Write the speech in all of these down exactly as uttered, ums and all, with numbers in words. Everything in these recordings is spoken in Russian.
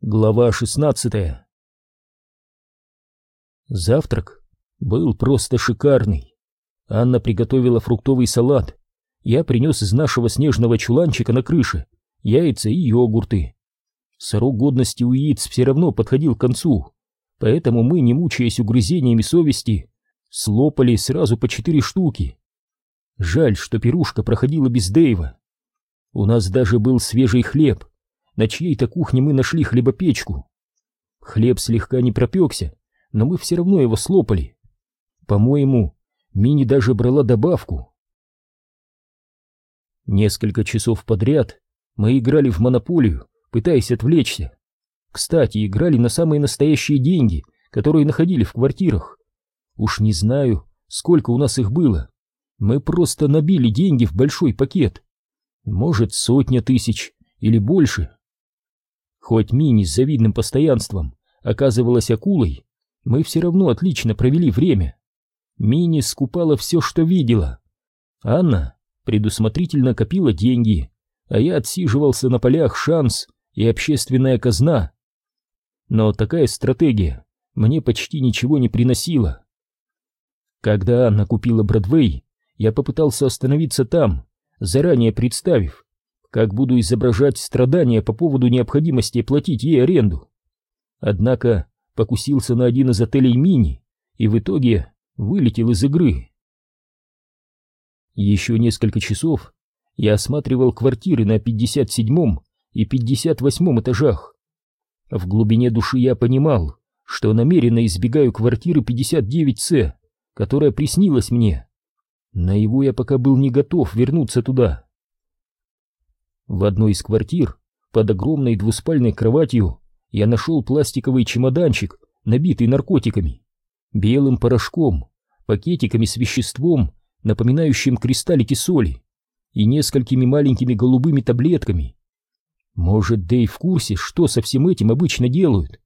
Глава шестнадцатая. Завтрак был просто шикарный. Анна приготовила фруктовый салат. Я принес из нашего снежного чуланчика на крыше яйца и йогурты. Срок годности у яиц все равно подходил к концу, поэтому мы, не мучаясь угрызениями совести, слопали сразу по четыре штуки. Жаль, что пирушка проходила без Дэйва. У нас даже был свежий хлеб. На чьей-то кухне мы нашли хлебопечку. Хлеб слегка не пропекся, но мы все равно его слопали. По-моему, Мини даже брала добавку. Несколько часов подряд мы играли в монополию, пытаясь отвлечься. Кстати, играли на самые настоящие деньги, которые находили в квартирах. Уж не знаю, сколько у нас их было. Мы просто набили деньги в большой пакет. Может, сотня тысяч или больше. Хоть Мини с завидным постоянством оказывалась акулой, мы все равно отлично провели время. Мини скупала все, что видела. Анна предусмотрительно копила деньги, а я отсиживался на полях шанс и общественная казна. Но такая стратегия мне почти ничего не приносила. Когда Анна купила Бродвей, я попытался остановиться там, заранее представив, как буду изображать страдания по поводу необходимости платить ей аренду. Однако покусился на один из отелей Мини и в итоге вылетел из игры. Еще несколько часов я осматривал квартиры на пятьдесят седьмом и пятьдесят восьмом этажах. В глубине души я понимал, что намеренно избегаю квартиры пятьдесят девять С, которая приснилась мне. Наяву я пока был не готов вернуться туда. В одной из квартир под огромной двуспальной кроватью я нашел пластиковый чемоданчик, набитый наркотиками, белым порошком, пакетиками с веществом, напоминающим кристаллики соли, и несколькими маленькими голубыми таблетками. Может, Дэйв в курсе, что со всем этим обычно делают?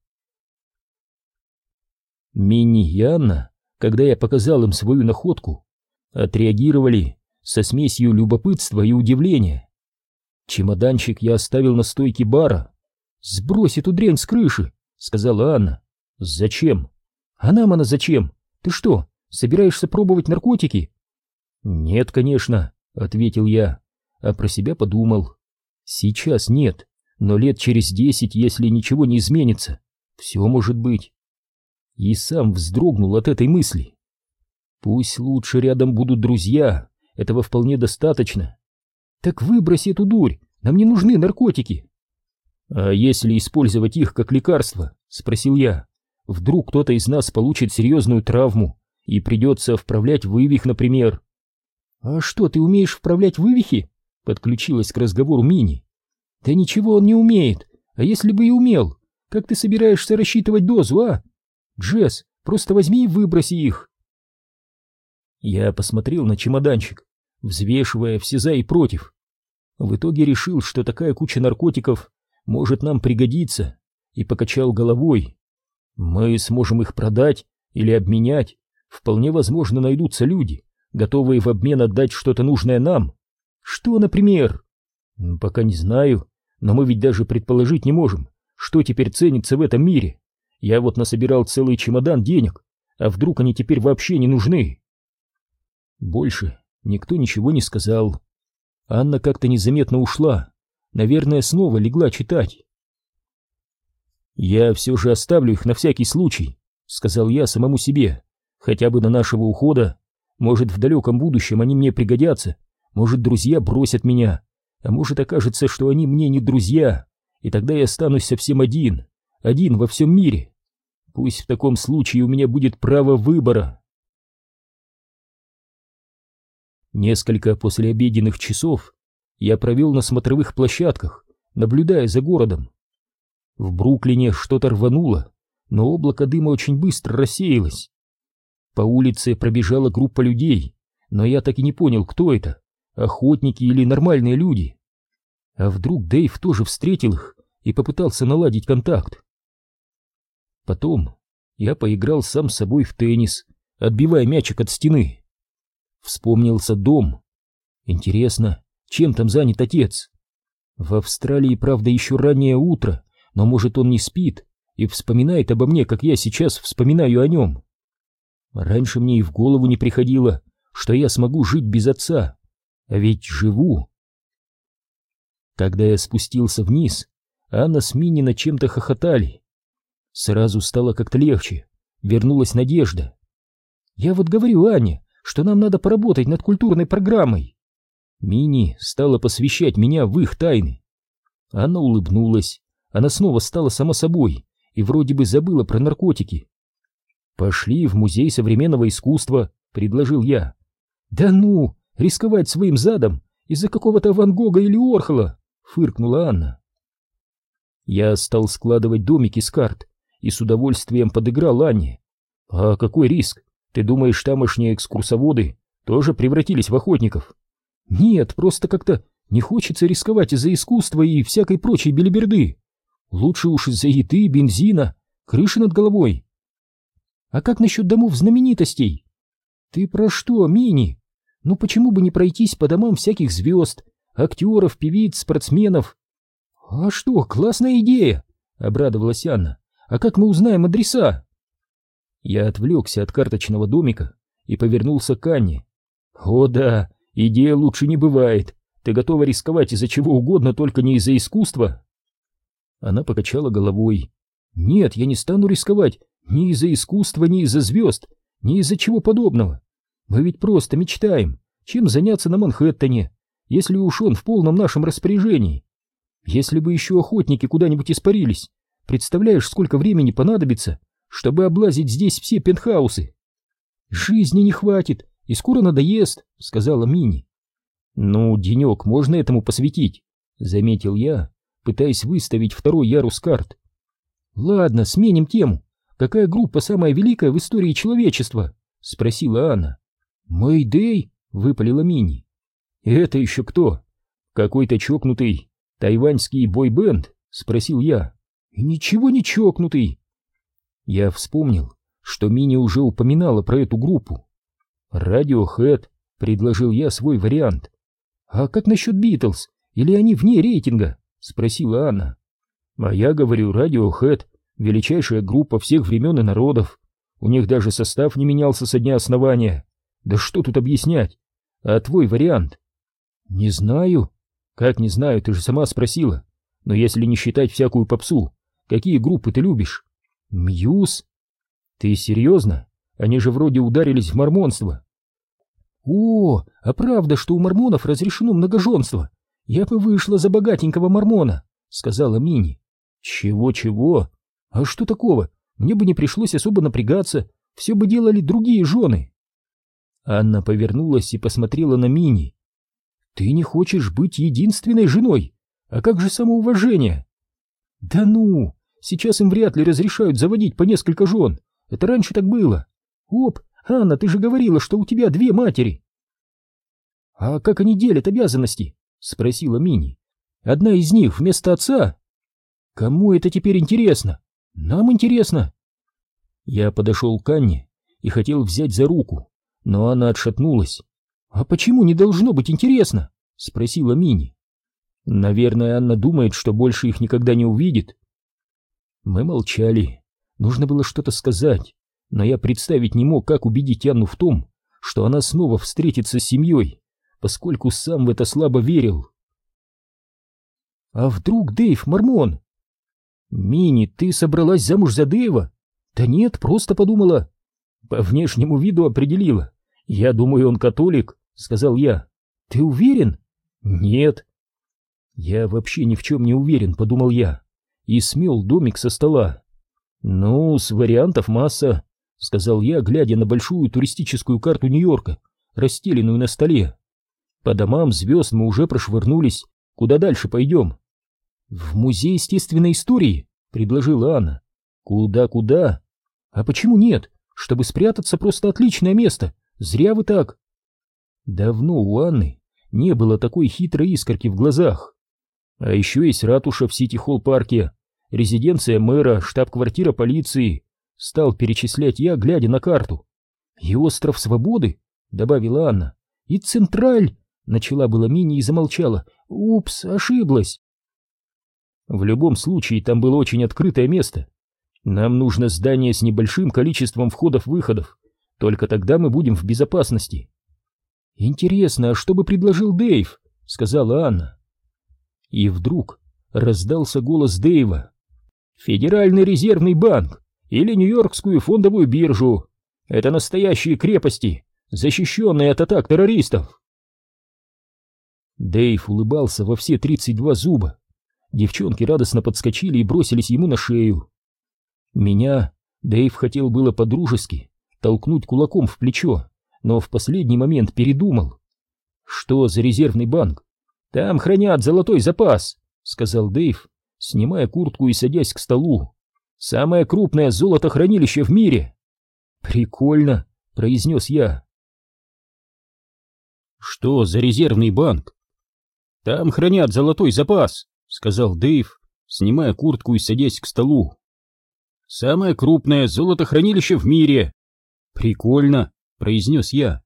Минни и Анна, когда я показал им свою находку, отреагировали со смесью любопытства и удивления. Чемоданчик я оставил на стойке бара. «Сбрось эту дрянь с крыши», — сказала Анна. «Зачем?» «А нам она зачем? Ты что, собираешься пробовать наркотики?» «Нет, конечно», — ответил я, а про себя подумал. «Сейчас нет, но лет через десять, если ничего не изменится, все может быть». И сам вздрогнул от этой мысли. Пусть лучше рядом будут друзья, этого вполне достаточно. «Так выбрось эту дурь, нам не нужны наркотики». «А если использовать их как лекарство?» — спросил я. «Вдруг кто-то из нас получит серьезную травму и придется вправлять вывих, например». «А что, ты умеешь вправлять вывихи?» — подключилась к разговору Мини. «Да ничего он не умеет, а если бы и умел, как ты собираешься рассчитывать дозу, а? Джесс, просто возьми и выброси их». Я посмотрел на чемоданчик, взвешивая все за и против. В итоге решил, что такая куча наркотиков может нам пригодиться, и покачал головой. Мы сможем их продать или обменять. Вполне возможно, найдутся люди, готовые в обмен отдать что-то нужное нам. Что, например? Пока не знаю, но мы ведь даже предположить не можем, что теперь ценится в этом мире. Я вот насобирал целый чемодан денег, а вдруг они теперь вообще не нужны? Больше никто ничего не сказал. Анна как-то незаметно ушла. Наверное, снова легла читать. «Я все же оставлю их на всякий случай», — сказал я самому себе. «Хотя бы до нашего ухода. Может, в далеком будущем они мне пригодятся. Может, друзья бросят меня. А может, окажется, что они мне не друзья. И тогда я останусь совсем один. Один во всем мире. Пусть в таком случае у меня будет право выбора». Несколько послеобеденных часов я провел на смотровых площадках, наблюдая за городом. В Бруклине что-то рвануло, но облако дыма очень быстро рассеялось. По улице пробежала группа людей, но я так и не понял, кто это, охотники или нормальные люди. А вдруг Дэйв тоже встретил их и попытался наладить контакт? Потом я поиграл сам с собой в теннис, отбивая мячик от стены. Вспомнился дом. Интересно, чем там занят отец? В Австралии, правда, еще раннее утро, но, может, он не спит и вспоминает обо мне, как я сейчас вспоминаю о нем. Раньше мне и в голову не приходило, что я смогу жить без отца, а ведь живу. Когда я спустился вниз, Анна с Минни над чем-то хохотали. Сразу стало как-то легче, вернулась надежда. Я вот говорю Ане, что нам надо поработать над культурной программой. Минни стала посвящать меня в их тайны. Анна улыбнулась, она снова стала сама собой и вроде бы забыла про наркотики. «Пошли в музей современного искусства», — предложил я. «Да ну, рисковать своим задом из-за какого-то Ван Гога или Орхола», — фыркнула Анна. Я стал складывать домики с карт и с удовольствием подыграл Анне. «А какой риск? Ты думаешь, тамошние экскурсоводы тоже превратились в охотников?» «Нет, просто как-то не хочется рисковать из-за искусства и всякой прочей белиберды. Лучше уж из-за еды, бензина, крыши над головой». «А как насчет домов знаменитостей?» «Ты про что, Мини? Ну почему бы не пройтись по домам всяких звезд, актеров, певиц, спортсменов?» «А что, классная идея!» — обрадовалась Анна. «А как мы узнаем адреса?» Я отвлекся от карточного домика и повернулся к Анне. «О да, идея лучше не бывает. Ты готова рисковать из-за чего угодно, только не из-за искусства?» Она покачала головой. «Нет, я не стану рисковать ни из-за искусства, ни из-за звезд, ни из-за чего подобного. Мы ведь просто мечтаем, чем заняться на Манхэттене, если уж он в полном нашем распоряжении. Если бы еще охотники куда-нибудь испарились, представляешь, сколько времени понадобится, чтобы облазить здесь все пентхаусы?» «Жизни не хватит, и скоро надоест», — сказала Минни. «Ну, денек можно этому посвятить», — заметил я, пытаясь выставить второй ярус карт. «Ладно, сменим тему. Какая группа самая великая в истории человечества?» — спросила Анна. «Мэйдэй», — выпалила Минни. «Это еще кто? Какой-то чокнутый тайваньский бойбенд?» — спросил я. «Ничего не чокнутый». Я вспомнил, что Минни уже упоминала про эту группу. «Радиохэд», — предложил я свой вариант. «А как насчет Битлз? Или они вне рейтинга?» — спросила Анна. «А я говорю, Радиохэд — величайшая группа всех времен и народов. У них даже состав не менялся со дня основания. Да что тут объяснять? А твой вариант?» «Не знаю». «Как не знаю, ты же сама спросила. Но если не считать всякую попсу, какие группы ты любишь?» «Мьюз». «Ты серьезно? Они же вроде ударились в мормонство». «О, а правда, что у мормонов разрешено многоженство? Я бы вышла за богатенького мормона», — сказала Минни. «Чего-чего? А что такого? Мне бы не пришлось особо напрягаться, все бы делали другие жены». Анна повернулась и посмотрела на Минни. «Ты не хочешь быть единственной женой? А как же самоуважение?» «Да ну, сейчас им вряд ли разрешают заводить по несколько жен. Это раньше так было. Оп, Анна, ты же говорила, что у тебя две матери». «А как они делят обязанности?» — спросила Минни. «Одна из них вместо отца?» «Кому это теперь интересно? Нам интересно». Я подошел к Анне и хотел взять за руку, но она отшатнулась. «А почему не должно быть интересно?» — спросила Минни. «Наверное, Анна думает, что больше их никогда не увидит». Мы молчали. Нужно было что-то сказать, но я представить не мог, как убедить Анну в том, что она снова встретится с семьей, поскольку сам в это слабо верил. «А вдруг Дэйв мормон?» «Минни, ты собралась замуж за Дэйва?» «Да нет, просто подумала». «По внешнему виду определила. Я думаю, он католик», — сказал я. «Ты уверен?» «Нет». «Я вообще ни в чем не уверен», — подумал я, и смел домик со стола. «Ну, с вариантов масса», — сказал я, глядя на большую туристическую карту Нью-Йорка, расстеленную на столе. «По домам звезд мы уже прошвырнулись. Куда дальше пойдем?» «В музей естественной истории», — предложила Анна. «Куда-куда? А почему нет? Чтобы спрятаться, просто отличное место. Зря вы так». Давно у Анны не было такой хитрой искорки в глазах. «А еще есть ратуша в Сити-Холл-парке, резиденция мэра, штаб-квартира полиции», — стал перечислять я, глядя на карту. «И остров Свободы», — добавила Анна. «И Централь», — начала была Минни и замолчала. «Упс, ошиблась». В любом случае, там было очень открытое место. Нам нужно здание с небольшим количеством входов-выходов. Только тогда мы будем в безопасности. «Интересно, а что бы предложил Дэйв?» — сказала Анна. И вдруг раздался голос Дэйва. «Федеральный резервный банк или Нью-Йоркскую фондовую биржу. Это настоящие крепости, защищенные от атак террористов». Дэйв улыбался во все тридцать два зуба. Девчонки радостно подскочили и бросились ему на шею. Меня Дэйв хотел было по-дружески толкнуть кулаком в плечо, но в последний момент передумал. «Что за резервный банк?» «Там хранят золотой запас», — сказал Дэйв, снимая куртку и садясь к столу. «Самое крупное золотохранилище в мире». «Прикольно», — произнес я. «Что за резервный банк?» «Там хранят золотой запас», — сказал Дэйв, снимая куртку и садясь к столу. «Самое крупное золотохранилище в мире». «Прикольно», — произнес я.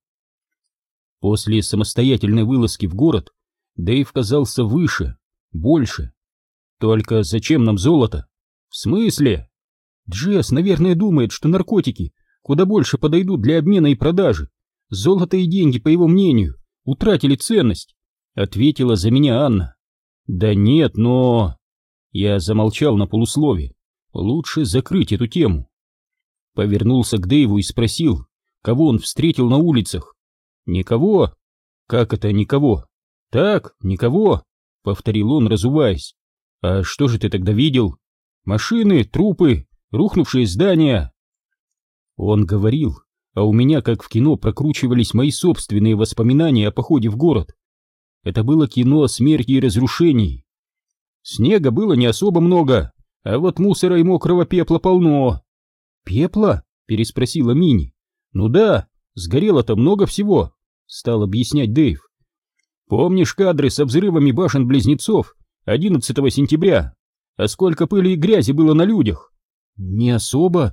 После самостоятельной вылазки в город Дэйв казался выше, больше. «Только зачем нам золото?» «В смысле?» «Джесс, наверное, думает, что наркотики куда больше подойдут для обмена и продажи. Золото и деньги, по его мнению, утратили ценность», — ответила за меня Анна. «Да нет, но...» Я замолчал на полуслове. Лучше закрыть эту тему. Повернулся к Дэйву и спросил, кого он встретил на улицах. «Никого?» «Как это никого?» «Так, никого», — повторил он, разуваясь. «А что же ты тогда видел?» «Машины, трупы, рухнувшие здания». Он говорил, а у меня, как в кино, прокручивались мои собственные воспоминания о походе в город. Это было кино о смерти и разрушении. Снега было не особо много, а вот мусора и мокрого пепла полно. «Пепла?» — переспросила Мини. «Ну да, сгорело-то много всего», — стал объяснять Дэйв. «Помнишь кадры с взрывами башен-близнецов одиннадцатого сентября? А сколько пыли и грязи было на людях?» «Не особо».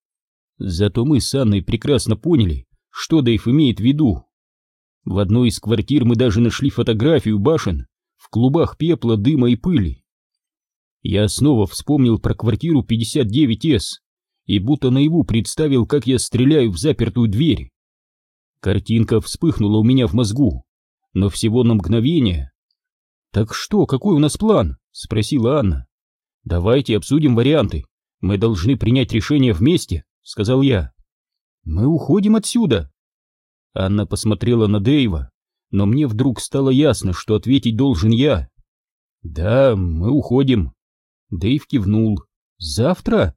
Зато мы с Анной прекрасно поняли, что Дэйв имеет в виду. В одной из квартир мы даже нашли фотографию башен в клубах пепла, дыма и пыли. Я снова вспомнил про квартиру пятьдесят девять эс и будто наяву представил, как я стреляю в запертую дверь. Картинка вспыхнула у меня в мозгу, но всего на мгновение. «Так что, какой у нас план?» — спросила Анна. «Давайте обсудим варианты. Мы должны принять решение вместе», — сказал я. «Мы уходим отсюда». Анна посмотрела на Дэйва, но мне вдруг стало ясно, что ответить должен я. «Да, мы уходим». Дэйв кивнул. «Завтра?»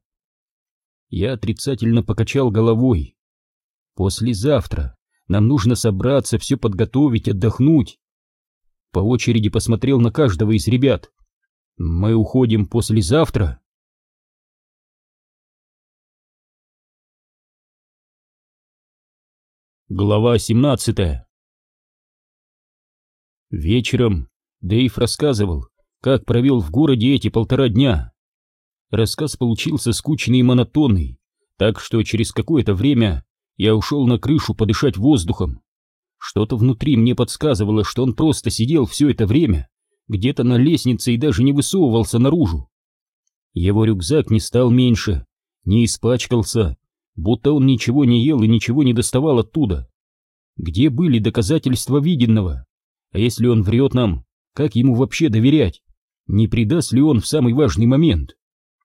Я отрицательно покачал головой. «Послезавтра. Нам нужно собраться, все подготовить, отдохнуть». По очереди посмотрел на каждого из ребят. «Мы уходим послезавтра?» Глава семнадцатая. Вечером Дэйв рассказывал, как провел в городе эти полтора дня. Рассказ получился скучный и монотонный, так что через какое-то время я ушел на крышу подышать воздухом. Что-то внутри мне подсказывало, что он просто сидел все это время где-то на лестнице и даже не высовывался наружу. Его рюкзак не стал меньше, не испачкался, будто он ничего не ел и ничего не доставал оттуда. Где были доказательства виденного? А если он врет нам, как ему вообще доверять? Не предаст ли он в самый важный момент?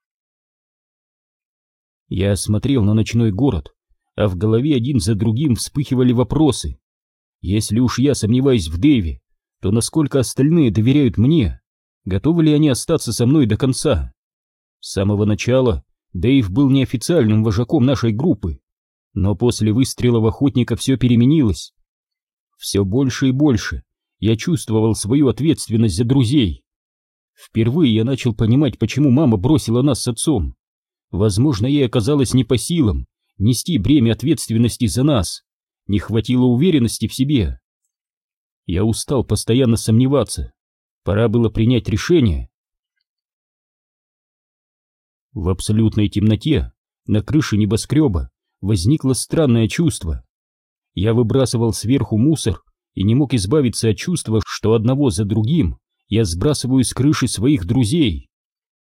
Я смотрел на ночной город, а в голове один за другим вспыхивали вопросы. Если уж я сомневаюсь в Дэйве, то насколько остальные доверяют мне? Готовы ли они остаться со мной до конца? С самого начала Дэйв был неофициальным вожаком нашей группы, но после выстрелов охотника все переменилось. Все больше и больше я чувствовал свою ответственность за друзей. Впервые я начал понимать, почему мама бросила нас с отцом. Возможно, ей оказалось не по силам нести бремя ответственности за нас, не хватило уверенности в себе. Я устал постоянно сомневаться, пора было принять решение. В абсолютной темноте на крыше небоскреба возникло странное чувство. Я выбрасывал сверху мусор и не мог избавиться от чувства, что одного за другим я сбрасываю с крыши своих друзей.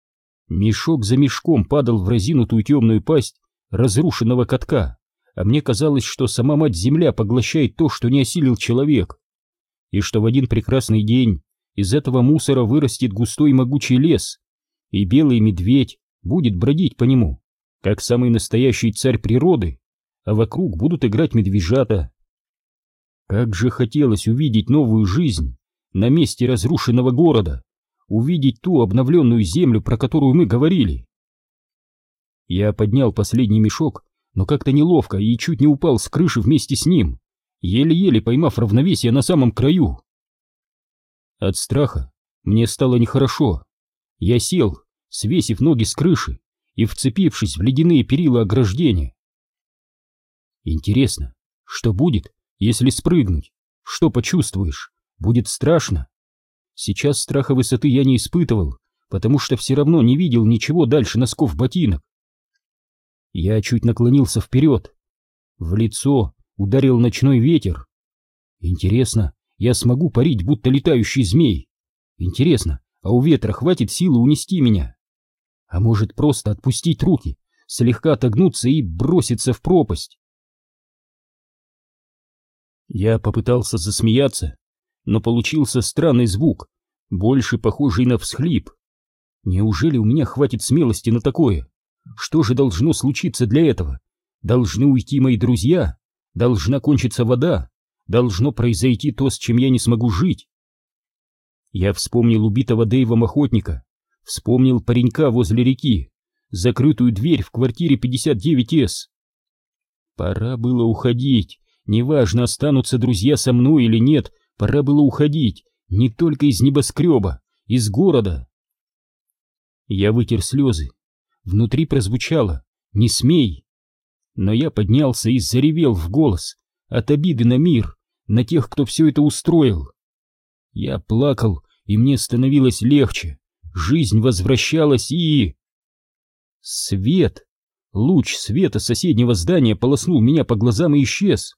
Мешок за мешком падал в разинутую темную пасть разрушенного катка, а мне казалось, что сама мать-земля поглощает то, что не осилил человек, и что в один прекрасный день из этого мусора вырастет густой могучий лес, и белый медведь будет бродить по нему, как самый настоящий царь природы, а вокруг будут играть медвежата. Как же хотелось увидеть новую жизнь на месте разрушенного города, увидеть ту обновленную землю, про которую мы говорили. Я поднял последний мешок, но как-то неловко и чуть не упал с крыши вместе с ним, еле-еле поймав равновесие на самом краю. От страха мне стало нехорошо. Я сел, свесив ноги с крыши и вцепившись в ледяные перила ограждения. Интересно, что будет, если спрыгнуть? Что почувствуешь? Будет страшно? Сейчас страха высоты я не испытывал, потому что все равно не видел ничего дальше носков ботинок. Я чуть наклонился вперед. В лицо ударил ночной ветер. Интересно, я смогу парить, будто летающий змей? Интересно, а у ветра хватит силы унести меня? А может, просто отпустить руки, слегка отогнуться и броситься в пропасть? Я попытался засмеяться, но получился странный звук, больше похожий на всхлип. Неужели у меня хватит смелости на такое? Что же должно случиться для этого? Должны уйти мои друзья? Должна кончиться вода? Должно произойти то, с чем я не смогу жить? Я вспомнил убитого Дэйвом охотника, вспомнил паренька возле реки, закрытую дверь в квартире пятьдесят девять эс. Пора было уходить, неважно, останутся друзья со мной или нет, пора было уходить, не только из небоскреба, из города. Я вытер слезы, внутри прозвучало «Не смей!». Но я поднялся и заревел в голос от обиды на мир, на тех, кто все это устроил. Я плакал, и мне становилось легче, жизнь возвращалась и... Свет! Луч света соседнего здания полоснул меня по глазам и исчез.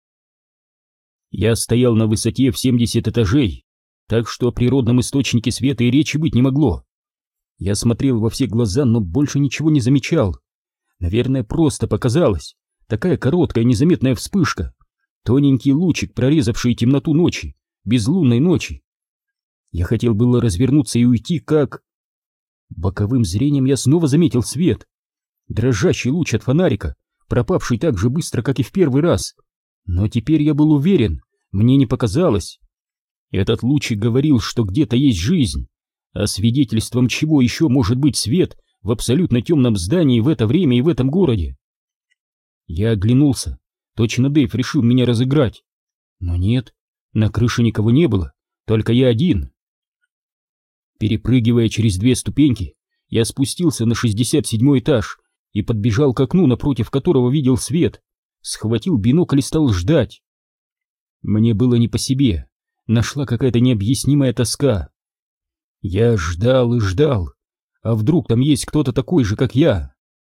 Я стоял на высоте в семьдесят этажей, так что о природном источнике света и речи быть не могло. Я смотрел во все глаза, но больше ничего не замечал. Наверное, просто показалось. Такая короткая незаметная вспышка. Тоненький лучик, прорезавший темноту ночи, безлунной ночи. Я хотел было развернуться и уйти, как... Боковым зрением я снова заметил свет. Дрожащий луч от фонарика, пропавший так же быстро, как и в первый раз. Но теперь я был уверен, мне не показалось. Этот лучик говорил, что где-то есть жизнь. А свидетельством чего еще может быть свет в абсолютно темном здании в это время и в этом городе? Я оглянулся. Точно Дэйв решил меня разыграть. Но нет, на крыше никого не было, только я один. Перепрыгивая через две ступеньки, я спустился на шестьдесят седьмой этаж и подбежал к окну, напротив которого видел свет, схватил бинокль и стал ждать. Мне было не по себе, нашла какая-то необъяснимая тоска. Я ждал и ждал, а вдруг там есть кто-то такой же, как я?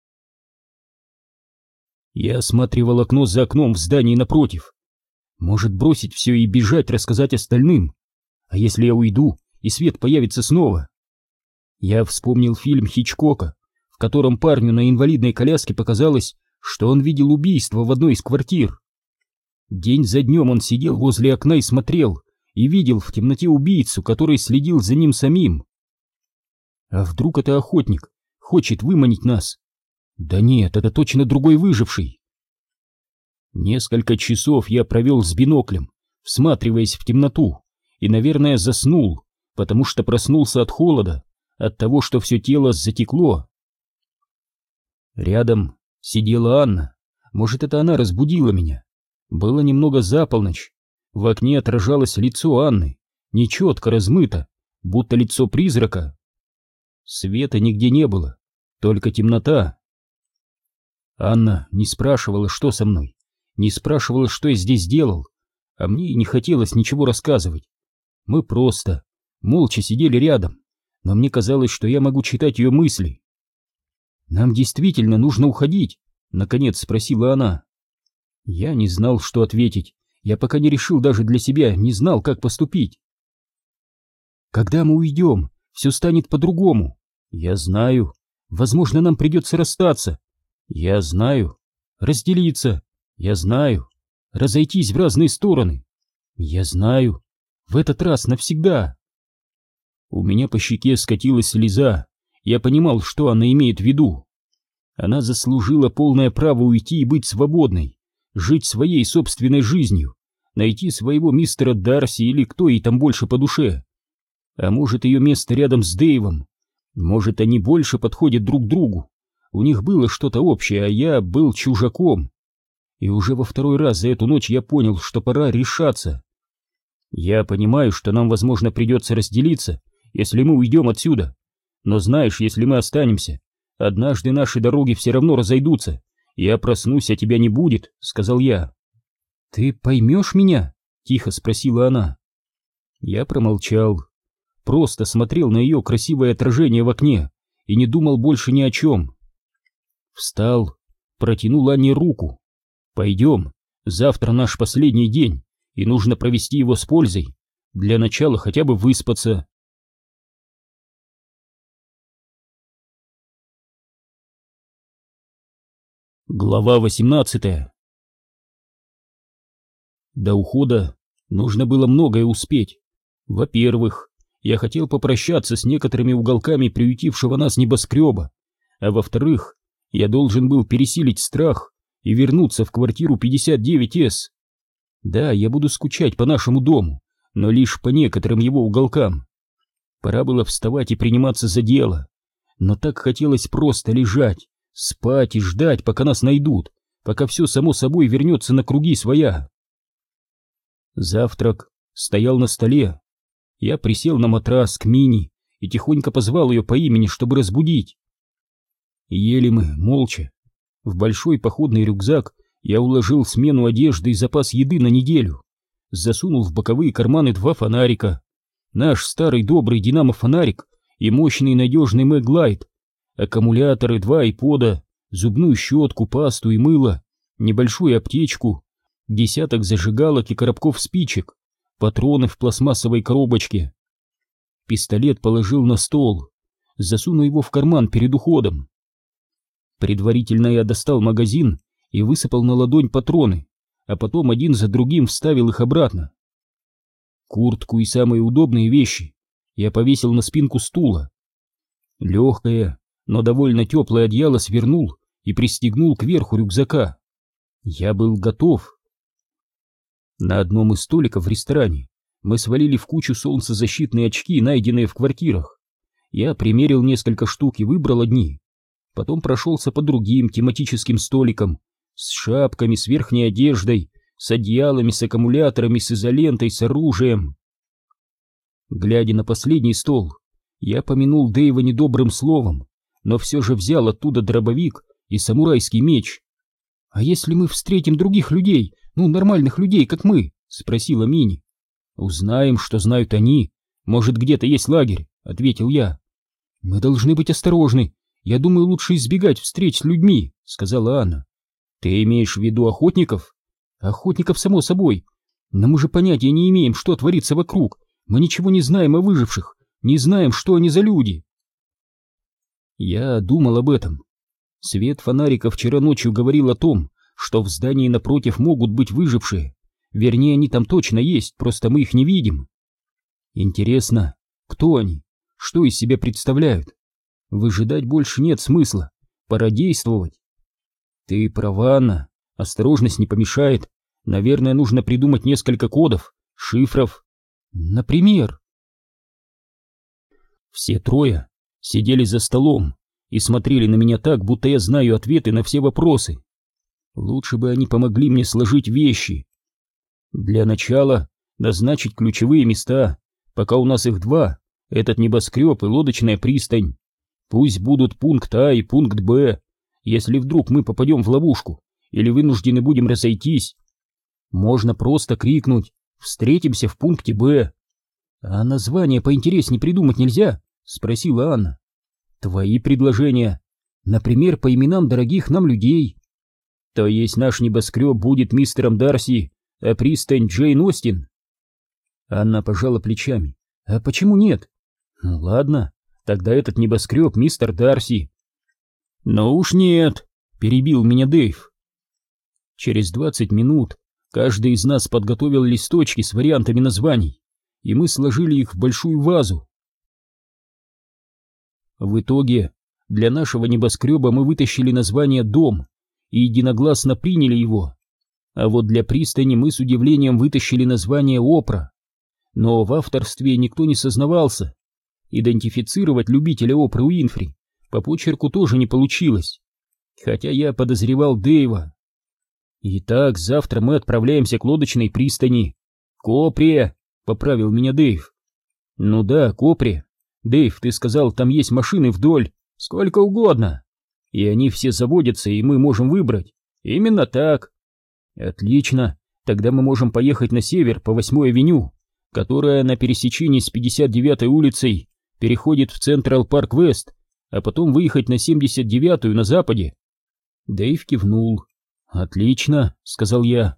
Я осматривал окно за окном в здании напротив. Может, бросить все и бежать, рассказать остальным? А если я уйду, и свет появится снова? Я вспомнил фильм Хичкока, в котором парню на инвалидной коляске показалось, что он видел убийство в одной из квартир. День за днем он сидел возле окна и смотрел, и видел в темноте убийцу, который следил за ним самим. А вдруг это охотник хочет выманить нас? Да нет, это точно другой выживший. Несколько часов я провел с биноклем, всматриваясь в темноту, и, наверное, заснул, потому что проснулся от холода, от того, что все тело затекло. Рядом сидела Анна. Может, это она разбудила меня. Было немного за полночь. В окне отражалось лицо Анны, нечетко размыто, будто лицо призрака. Света нигде не было, только темнота. Анна не спрашивала, что со мной, не спрашивала, что я здесь делал, а мне и не хотелось ничего рассказывать. Мы просто, молча сидели рядом, но мне казалось, что я могу читать ее мысли. «Нам действительно нужно уходить?» — наконец спросила она. Я не знал, что ответить. Я пока не решил даже для себя, не знал, как поступить. «Когда мы уйдем, все станет по-другому», Я знаю. Возможно, нам придется расстаться. Я знаю. Разделиться. Я знаю. Разойтись в разные стороны. Я знаю. В этот раз навсегда. У меня по щеке скатилась слеза. Я понимал, что она имеет в виду. Она заслужила полное право уйти и быть свободной, жить своей собственной жизнью, найти своего мистера Дарси или кто ей там больше по душе. А может, ее место рядом с Дэйвом. Может, они больше подходят друг другу. У них было что-то общее, а я был чужаком. И уже во второй раз за эту ночь я понял, что пора решаться. Я понимаю, что нам, возможно, придется разделиться, если мы уйдем отсюда. Но знаешь, если мы останемся, однажды наши дороги все равно разойдутся. Я проснусь, а тебя не будет, — сказал я. Ты поймешь меня? — тихо спросила она. Я промолчал. Просто смотрел на ее красивое отражение в окне и не думал больше ни о чем. Встал, протянул Анне руку. Пойдем, завтра наш последний день, и нужно провести его с пользой. Для начала хотя бы выспаться. Глава восемнадцатая. До ухода нужно было многое успеть. Во-первых, я хотел попрощаться с некоторыми уголками приютившего нас небоскреба, а во-вторых, я должен был пересилить страх и вернуться в квартиру пятьдесят девять эс. Да, я буду скучать по нашему дому, но лишь по некоторым его уголкам. Пора было вставать и приниматься за дело, но так хотелось просто лежать, спать и ждать, пока нас найдут, пока все само собой вернется на круги своя. Завтрак стоял на столе. Я присел на матрас к Минни и тихонько позвал ее по имени, чтобы разбудить. Ели мы молча. В большой походный рюкзак я уложил смену одежды и запас еды на неделю. Засунул в боковые карманы два фонарика. Наш старый добрый динамо-фонарик и мощный надежный Мэглайт, аккумуляторы, два айпода, зубную щетку, пасту и мыло, небольшую аптечку, десяток зажигалок и коробков спичек, патроны в пластмассовой коробочке. Пистолет положил на стол, засунул его в карман перед уходом. Предварительно я достал магазин и высыпал на ладонь патроны, а потом один за другим вставил их обратно. Куртку и самые удобные вещи я повесил на спинку стула. Легкое, но довольно теплое одеяло свернул и пристегнул к верху рюкзака. Я был готов. На одном из столиков в ресторане мы свалили в кучу солнцезащитные очки, найденные в квартирах. Я примерил несколько штук и выбрал одни. Потом прошелся по другим тематическим столикам с шапками, с верхней одеждой, с одеялами, с аккумуляторами, с изолентой, с оружием. Глядя на последний стол, я помянул Дэйва недобрым словом, но все же взял оттуда дробовик и самурайский меч. «А если мы встретим других людей, ну, нормальных людей, как мы?» — спросила Минни. «Узнаем, что знают они. Может, где-то есть лагерь», — ответил я. «Мы должны быть осторожны. Я думаю, лучше избегать встреч с людьми», — сказала Анна. «Ты имеешь в виду охотников?» «Охотников, само собой. Но мы же понятия не имеем, что творится вокруг. Мы ничего не знаем о выживших, не знаем, что они за люди». Я думал об этом. Свет фонарика вчера ночью говорил о том, что в здании напротив могут быть выжившие. Вернее, они там точно есть, просто мы их не видим. Интересно, кто они? Что из себя представляют? Выжидать больше нет смысла. Пора действовать. Ты права, Анна. Осторожность не помешает. Наверное, нужно придумать несколько кодов, шифров. Например? Все трое сидели за столом и смотрели на меня так, будто я знаю ответы на все вопросы. Лучше бы они помогли мне сложить вещи. Для начала назначить ключевые места, пока у нас их два, этот небоскреб и лодочная пристань. Пусть будут пункт А и пункт Б. Если вдруг мы попадем в ловушку или вынуждены будем разойтись, можно просто крикнуть «Встретимся в пункте Б». «А название поинтереснее придумать нельзя?» — спросила Анна. «Твои предложения. Например, по именам дорогих нам людей». «То есть наш небоскреб будет мистером Дарси, а пристань Джейн Остин?» Анна пожала плечами. «А почему нет?» «Ну ладно, Тогда этот небоскреб мистер Дарси. Но уж нет, перебил меня Дэйв. Через двадцать минут каждый из нас подготовил листочки с вариантами названий, и мы сложили их в большую вазу. В итоге для нашего небоскреба мы вытащили название «Дом» и единогласно приняли его. А вот для пристани мы с удивлением вытащили название «Опра». Но в авторстве никто не сознавался. Идентифицировать любителя Опры Уинфри по почерку тоже не получилось, хотя я подозревал Дэйва. Итак, завтра мы отправляемся к лодочной пристани. К Опре, поправил меня Дэйв. Ну да, к Опре. Дэйв, ты сказал, там есть машины вдоль, сколько угодно. И они все заводятся, и мы можем выбрать. Именно так. Отлично, тогда мы можем поехать на север по восьмой авеню, которая на пересечении с пятьдесят девятой улицей переходит в Централ Парк Вест, а потом выехать на семьдесят девятую на западе. Дэйв кивнул. «Отлично», — сказал я.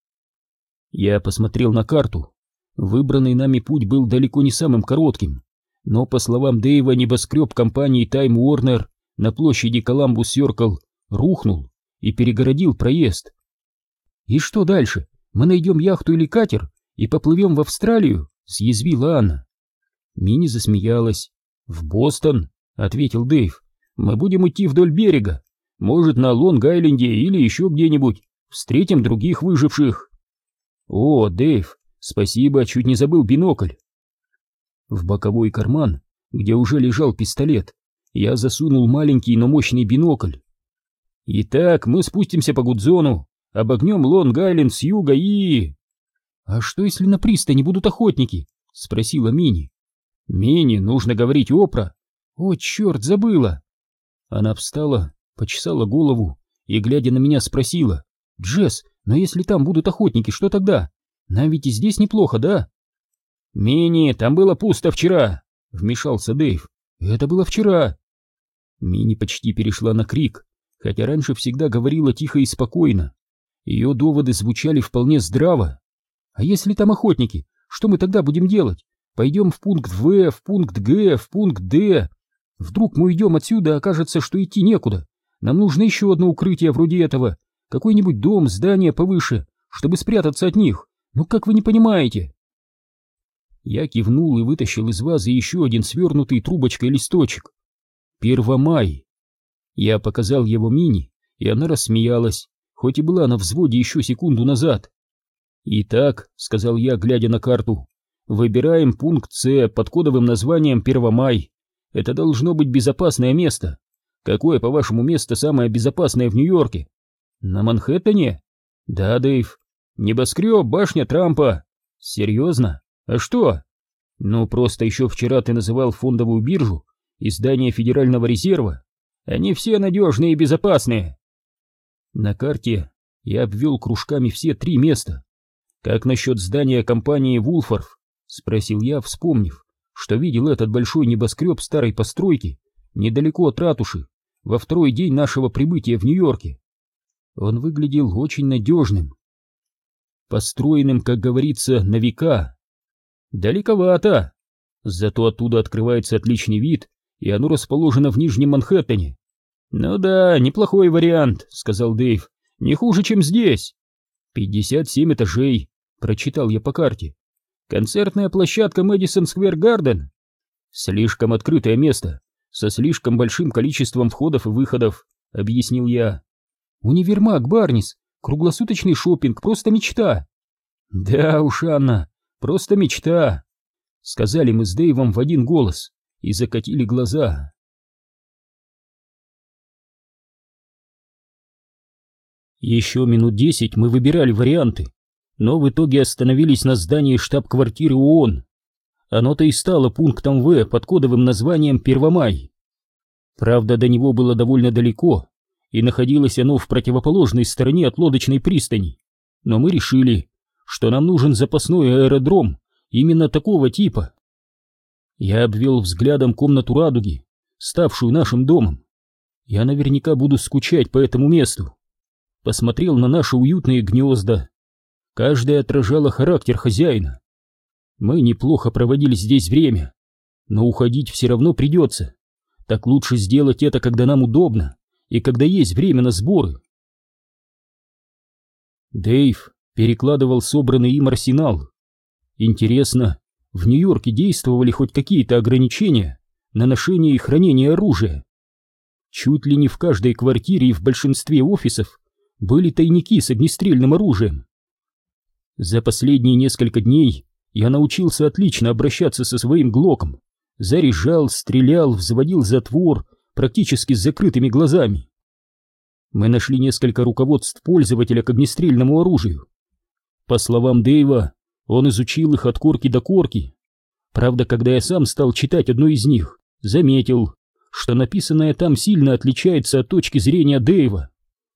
Я посмотрел на карту. Выбранный нами путь был далеко не самым коротким, но, по словам Дэйва, небоскреб компании Time Warner на площади Коламбус Сёркл рухнул и перегородил проезд. «И что дальше? Мы найдем яхту или катер и поплывем в Австралию?» — съязвила Анна. Мини засмеялась. «В Бостон», — ответил Дэйв. «Мы будем идти вдоль берега. Может, на Лонг-Айленде или еще где-нибудь. Встретим других выживших». «О, Дэйв, спасибо, чуть не забыл бинокль». В боковой карман, где уже лежал пистолет, я засунул маленький, но мощный бинокль. «Итак, мы спустимся по Гудзону, обогнем Лонг-Айленд с юга и...» «А что, если на пристани будут охотники?» — спросила Мини. «Мини, нужно говорить Опра». «О, черт, забыла!» Она встала, почесала голову и, глядя на меня, спросила: «Джесс, но если там будут охотники, что тогда? Нам ведь и здесь неплохо, да?» «Мини, там было пусто вчера», — вмешался Дэйв. «Это было вчера». Мини почти перешла на крик, хотя раньше всегда говорила тихо и спокойно. Ее доводы звучали вполне здраво. «А если там охотники, что мы тогда будем делать? Пойдем в пункт В, в пункт Г, в пункт Д. Вдруг мы уйдем отсюда, окажется, что идти некуда. Нам нужно еще одно укрытие вроде этого, какой-нибудь дом, здание повыше, чтобы спрятаться от них. Ну как вы не понимаете?» Я кивнул и вытащил из вазы еще один свернутый трубочкой листочек. Первомай. Я показал его Мини, и она рассмеялась, хоть и была на взводе еще секунду назад. «Итак», — сказал я, глядя на карту, — «выбираем пункт С под кодовым названием Первомай. Это должно быть безопасное место. Какое, по-вашему, место самое безопасное в Нью-Йорке? На Манхэттене? Да, Дэйв. Небоскреб, башня Трампа. Серьезно? А что? Ну, просто еще вчера ты называл фондовую биржу и здание Федерального резерва. Они все надежные и безопасные». На карте я обвел кружками все три места. «Как насчет здания компании Вулфорф?» — спросил я, вспомнив, что видел этот большой небоскреб старой постройки недалеко от ратуши во второй день нашего прибытия в Нью-Йорке. Он выглядел очень надежным, построенным, как говорится, на века. Далековато, зато оттуда открывается отличный вид, и оно расположено в Нижнем Манхэттене. «Ну да, неплохой вариант», — сказал Дэйв, — «не хуже, чем здесь». «пятьдесят семь этажей», — прочитал я по карте. «Концертная площадка Мэдисон Сквер Гарден. Слишком открытое место, со слишком большим количеством входов и выходов», — объяснил я. «Универмаг, Барнис, круглосуточный шопинг, просто мечта». «Да уж, Анна, просто мечта», — сказали мы с Дэйвом в один голос и закатили глаза. Еще минут десять мы выбирали варианты, но в итоге остановились на здании штаб-квартиры ООН. Оно-то и стало пунктом В под кодовым названием Первомай. Правда, до него было довольно далеко, и находилось оно в противоположной стороне от лодочной пристани. Но мы решили, что нам нужен запасной аэродром именно такого типа. Я обвел взглядом комнату радуги, ставшую нашим домом. Я наверняка буду скучать по этому месту. Посмотрел на наши уютные гнезда. Каждая отражала характер хозяина. Мы неплохо проводили здесь время. но уходить все равно придется. Так лучше сделать это, когда нам удобно и когда есть время на сборы. Дэйв перекладывал собранный им арсенал. Интересно, в Нью-Йорке действовали хоть какие-то ограничения на ношение и хранение оружия? Чуть ли не в каждой квартире и в большинстве офисов были тайники с огнестрельным оружием. За последние несколько дней я научился отлично обращаться со своим глоком. Заряжал, стрелял, взводил затвор практически с закрытыми глазами. Мы нашли несколько руководств пользователя к огнестрельному оружию. По словам Дэйва, он изучил их от корки до корки. Правда, когда я сам стал читать одно из них, заметил, что написанное там сильно отличается от точки зрения Дэйва.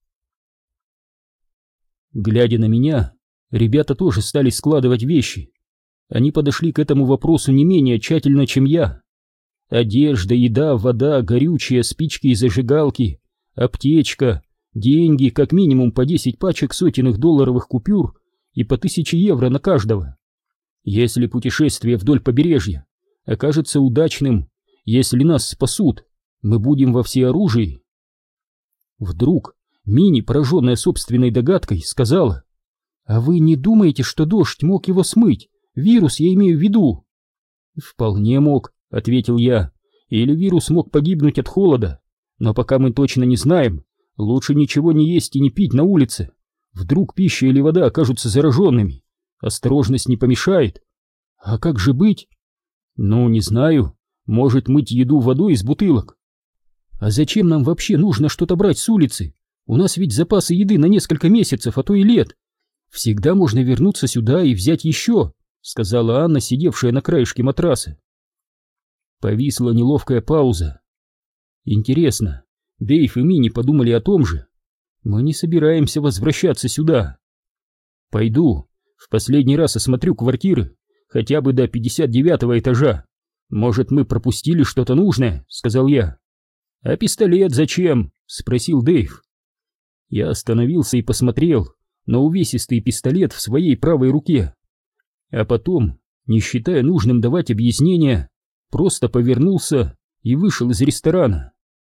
Глядя на меня, ребята тоже стали складывать вещи. Они подошли к этому вопросу не менее тщательно, чем я. Одежда, еда, вода, горючее, спички и зажигалки, аптечка, деньги, как минимум по десять пачек сотенных долларовых купюр и по тысяче евро на каждого. Если путешествие вдоль побережья окажется удачным, если нас спасут, мы будем во всеоружии. Вдруг Мини, пораженная собственной догадкой, сказала: «А вы не думаете, что дождь мог его смыть? Вирус, я имею в виду». «Вполне мог», — ответил я. «Или вирус мог погибнуть от холода. Но пока мы точно не знаем, лучше ничего не есть и не пить на улице. Вдруг пища или вода окажутся зараженными. Осторожность не помешает. А как же быть?» «Ну, не знаю. Может, мыть еду водой из бутылок». «А зачем нам вообще нужно что-то брать с улицы? У нас ведь запасы еды на несколько месяцев, а то и лет. Всегда можно вернуться сюда и взять еще», — сказала Анна, сидевшая на краешке матраса. Повисла неловкая пауза. Интересно, Дэйв и Мини подумали о том же? Мы не собираемся возвращаться сюда. Пойду, в последний раз осмотрю квартиры, хотя бы до пятьдесят девятого этажа. Может, мы пропустили что-то нужное, сказал я. А пистолет зачем? Спросил Дэйв. Я остановился и посмотрел на увесистый пистолет в своей правой руке. А потом, не считая нужным давать объяснения, просто повернулся и вышел из ресторана.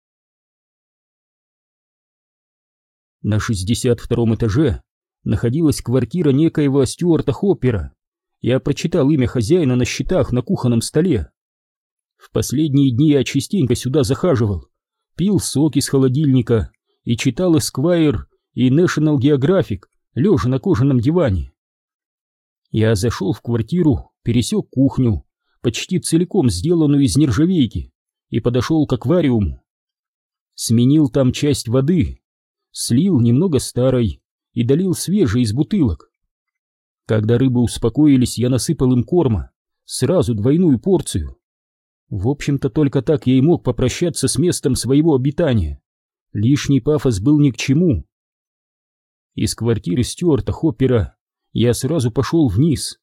На шестьдесят втором этаже находилась квартира некоего Стюарта Хоппера. Я прочитал имя хозяина на счетах на кухонном столе. В последние дни я частенько сюда захаживал, пил сок из холодильника и читал Esquire и National Geographic, лежа на кожаном диване. Я зашел в квартиру, пересек кухню, почти целиком сделанную из нержавейки, и подошел к аквариуму. Сменил там часть воды, слил немного старой и долил свежей из бутылок. Когда рыбы успокоились, я насыпал им корма, сразу двойную порцию. В общем-то, только так я и мог попрощаться с местом своего обитания. Лишний пафос был ни к чему. Из квартиры Стюарта Хоппера я сразу пошел вниз.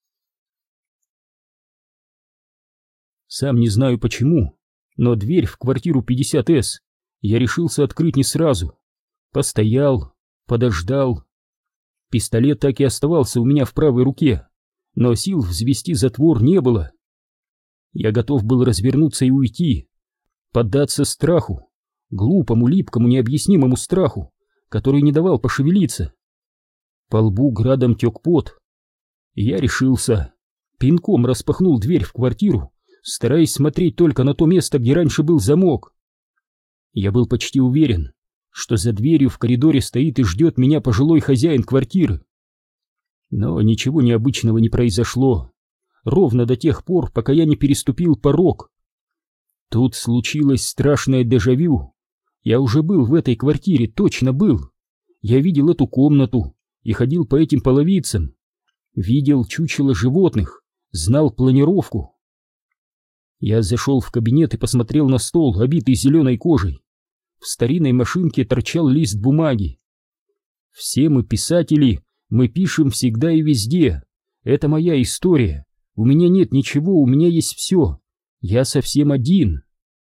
Сам не знаю почему, но дверь в квартиру пятьдесят эс я решился открыть не сразу. Постоял, подождал. Пистолет так и оставался у меня в правой руке, но сил взвести затвор не было. Я готов был развернуться и уйти, поддаться страху, глупому, липкому, необъяснимому страху, который не давал пошевелиться. По лбу градом тек пот. И я решился, пинком распахнул дверь в квартиру, стараясь смотреть только на то место, где раньше был замок. Я был почти уверен, что за дверью в коридоре стоит и ждет меня пожилой хозяин квартиры. Но ничего необычного не произошло, ровно до тех пор, пока я не переступил порог. Тут случилось страшное дежавю. Я уже был в этой квартире, точно был. Я видел эту комнату и ходил по этим половицам. Видел чучело животных, знал планировку. Я зашел в кабинет и посмотрел на стол, обитый зеленой кожей. В старинной машинке торчал лист бумаги. Все мы писатели, мы пишем всегда и везде. Это моя история. У меня нет ничего, у меня есть все. Я совсем один.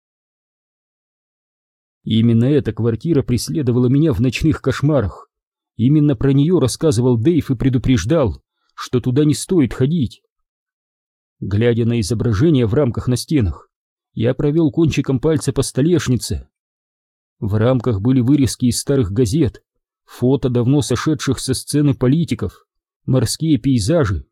Именно эта квартира преследовала меня в ночных кошмарах. Именно про нее рассказывал Дэйв и предупреждал, что туда не стоит ходить. Глядя на изображения в рамках на стенах, Я провел кончиком пальца по столешнице. В рамках были вырезки из старых газет, фото давно сошедших со сцены политиков, морские пейзажи.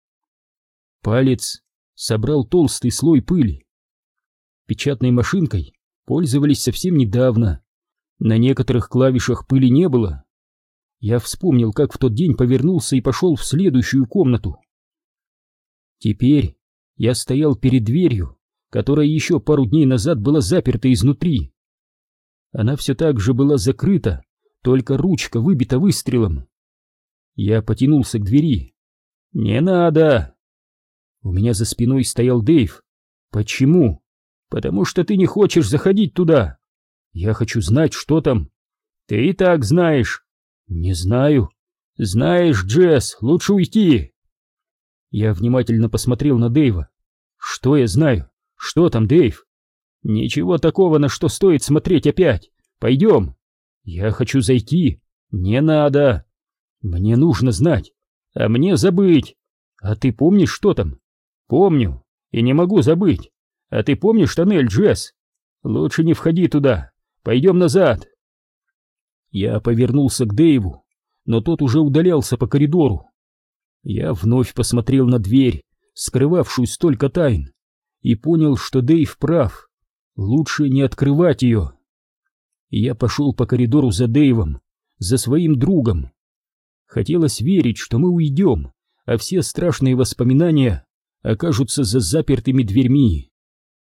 Палец собрал толстый слой пыли. Печатной машинкой пользовались совсем недавно. На некоторых клавишах пыли не было. Я вспомнил, как в тот день повернулся и пошел в следующую комнату. Теперь я стоял перед дверью, которая еще пару дней назад была заперта изнутри. Она все так же была закрыта, только ручка выбита выстрелом. Я потянулся к двери. «Не надо!» У меня за спиной стоял Дэйв. «Почему?» «Потому что ты не хочешь заходить туда. Я хочу знать, что там». «Ты и так знаешь». «Не знаю». «Знаешь, Джесс, лучше уйти». Я внимательно посмотрел на Дэйва. «Что я знаю? Что там, Дэйв?» «Ничего такого, на что стоит смотреть опять. Пойдем». «Я хочу зайти». «Не надо». «Мне нужно знать, а мне забыть». «А ты помнишь, что там?» «Помню, и не могу забыть. А ты помнишь тоннель, Джесс? Лучше не входи туда. Пойдем назад». Я повернулся к Дэйву, но тот уже удалялся по коридору. Я вновь посмотрел на дверь, скрывавшую столько тайн, и понял, что Дэйв прав. Лучше не открывать ее. Я пошел по коридору за Дэйвом, за своим другом. Хотелось верить, что мы уйдем, а все страшные воспоминания окажутся за запертыми дверьми.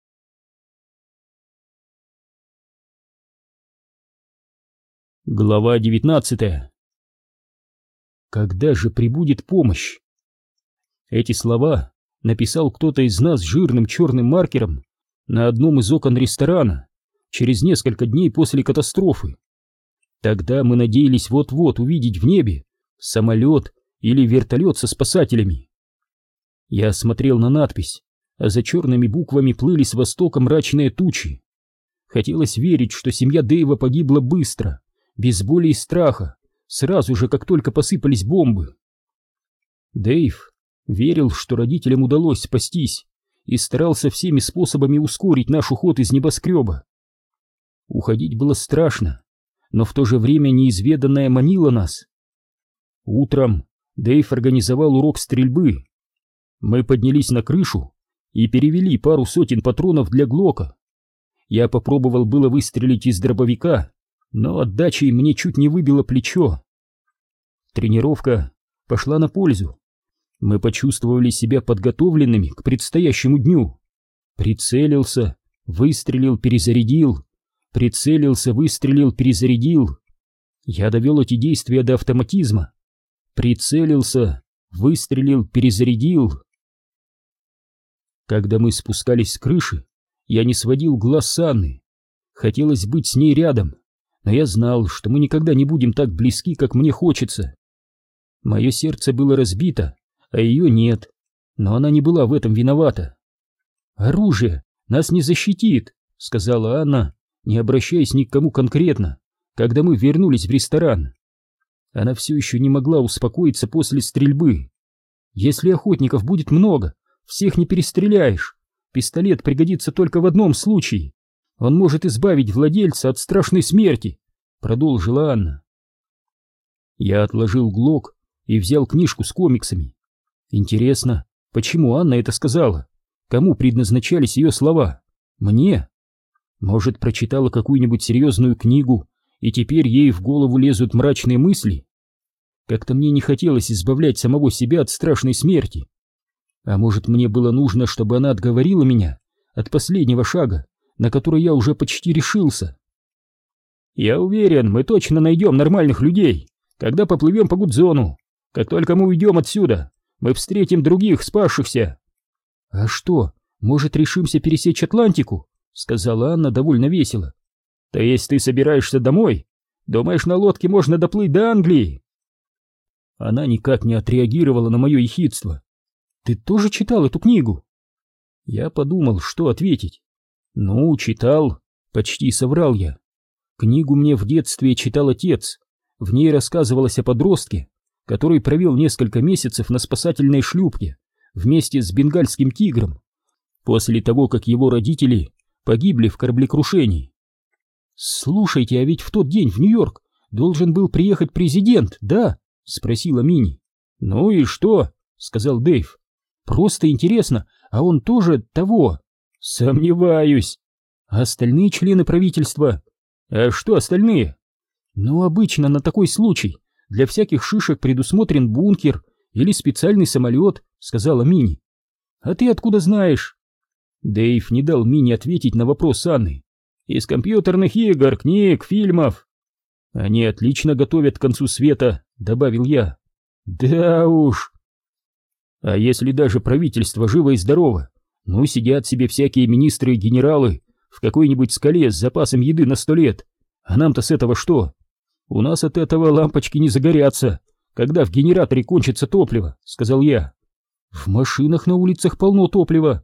Глава девятнадцатая. Когда же прибудет помощь? Эти слова написал кто-то из нас жирным черным маркером на одном из окон ресторана через несколько дней после катастрофы. Тогда мы надеялись вот-вот увидеть в небе самолет или вертолет со спасателями. Я смотрел на надпись, а за черными буквами плыли с востока мрачные тучи. Хотелось верить, что семья Дэйва погибла быстро, без боли и страха, сразу же, как только посыпались бомбы. Дэйв верил, что родителям удалось спастись, и старался всеми способами ускорить наш уход из небоскреба. Уходить было страшно, но в то же время неизведанное манило нас. Утром Дэйв организовал урок стрельбы. Мы поднялись на крышу и перевели пару сотен патронов для Глока. Я попробовал было выстрелить из дробовика, но отдачей мне чуть не выбило плечо. Тренировка пошла на пользу. Мы почувствовали себя подготовленными к предстоящему дню. Прицелился, выстрелил, перезарядил. Прицелился, выстрелил, перезарядил. Я довел эти действия до автоматизма. Прицелился, выстрелил, перезарядил. Когда мы спускались с крыши, я не сводил глаз с Анны. Хотелось быть с ней рядом, но я знал, что мы никогда не будем так близки, как мне хочется. Мое сердце было разбито, а ее нет, но она не была в этом виновата. «Оружие нас не защитит», — сказала Анна, не обращаясь ни к кому конкретно, когда мы вернулись в ресторан. Она все еще не могла успокоиться после стрельбы. «Если охотников будет много, всех не перестреляешь. Пистолет пригодится только в одном случае. Он может избавить владельца от страшной смерти», — продолжила Анна. Я отложил глок и взял книжку с комиксами. Интересно, почему Анна это сказала? Кому предназначались ее слова? Мне? Может, прочитала какую-нибудь серьезную книгу, и теперь ей в голову лезут мрачные мысли? Как-то мне не хотелось избавлять самого себя от страшной смерти. А может, мне было нужно, чтобы она отговорила меня от последнего шага, на который я уже почти решился? «Я уверен, мы точно найдем нормальных людей, когда поплывем по Гудзону. Как только мы уйдем отсюда, мы встретим других спасшихся». «А что, может, решимся пересечь Атлантику?» — сказала Анна довольно весело. «То есть ты собираешься домой? Думаешь, на лодке можно доплыть до Англии?» Она никак не отреагировала на мое ехидство. «Ты тоже читал эту книгу?» Я подумал, что ответить. «Ну, читал», — почти соврал я. Книгу мне в детстве читал отец. В ней рассказывалось о подростке, который провел несколько месяцев на спасательной шлюпке вместе с бенгальским тигром, после того, как его родители погибли в кораблекрушении. «Слушайте, а ведь в тот день в Нью-Йорк должен был приехать президент, да?» — спросила Мини. «Ну и что?» — сказал Дэйв. «Просто интересно, а он тоже того?» «Сомневаюсь». «А остальные члены правительства?» «А что остальные?» «Ну, обычно на такой случай для всяких шишек предусмотрен бункер или специальный самолет», — сказала Мини. «А ты откуда знаешь?» Дэйв не дал Мини ответить на вопрос Анны. «Из компьютерных игр, книг, фильмов». «Они отлично готовят к концу света», — добавил я. «Да уж». «А если даже правительство живо и здорово, ну сидят себе всякие министры и генералы в какой-нибудь скале с запасом еды на сто лет, а нам-то с этого что? У нас от этого лампочки не загорятся, когда в генераторе кончится топливо», — сказал я. «В машинах на улицах полно топлива».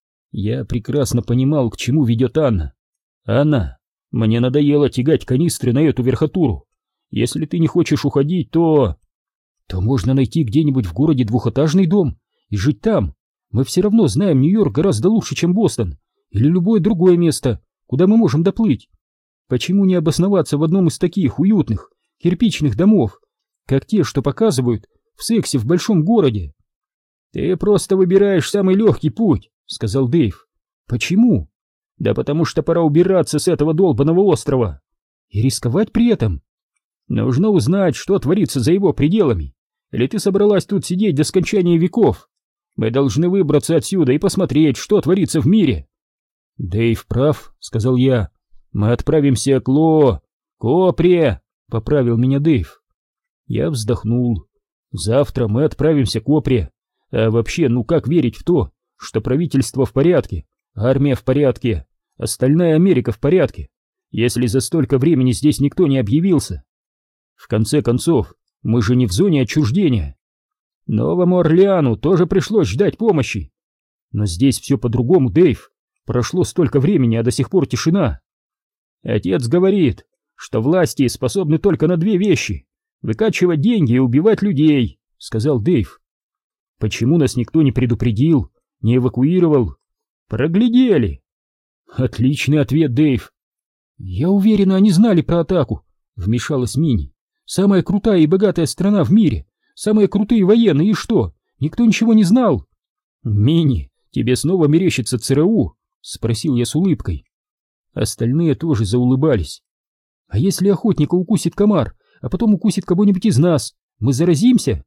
Я прекрасно понимал, к чему ведет Анна. «Анна, мне надоело тягать канистры на эту верхотуру. Если ты не хочешь уходить, то...» «То можно найти где-нибудь в городе двухэтажный дом и жить там. Мы все равно знаем Нью-Йорк гораздо лучше, чем Бостон или любое другое место, куда мы можем доплыть. Почему не обосноваться в одном из таких уютных кирпичных домов, как те, что показывают в «Сексе в большом городе»?» «Ты просто выбираешь самый легкий путь», — сказал Дэйв. «Почему?» «Да потому что пора убираться с этого долбаного острова». «И рисковать при этом?» «Нужно узнать, что творится за его пределами. Или ты собралась тут сидеть до скончания веков? Мы должны выбраться отсюда и посмотреть, что творится в мире». «Дэйв прав», — сказал я. «Мы отправимся к Ло... Копре», — поправил меня Дэйв. Я вздохнул. «Завтра мы отправимся к Копре. А вообще, ну как верить в то, что правительство в порядке, армия в порядке, остальная Америка в порядке, если за столько времени здесь никто не объявился? В конце концов, мы же не в зоне отчуждения. Новому Орлеану тоже пришлось ждать помощи. Но здесь все по-другому, Дэйв. Прошло столько времени, а до сих пор тишина. Отец говорит, что власти способны только на две вещи — выкачивать деньги и убивать людей», — сказал Дэйв. «Почему нас никто не предупредил, не эвакуировал?» «Проглядели». «Отличный ответ, Дэйв». «Я уверена, они знали про атаку», — вмешалась Мини. «Самая крутая и богатая страна в мире, самые крутые военные, и что, никто ничего не знал?» «Мини, тебе снова мерещится ЦРУ?» — спросил я с улыбкой. Остальные тоже заулыбались. «А если охотника укусит комар, а потом укусит кого-нибудь из нас, мы заразимся?»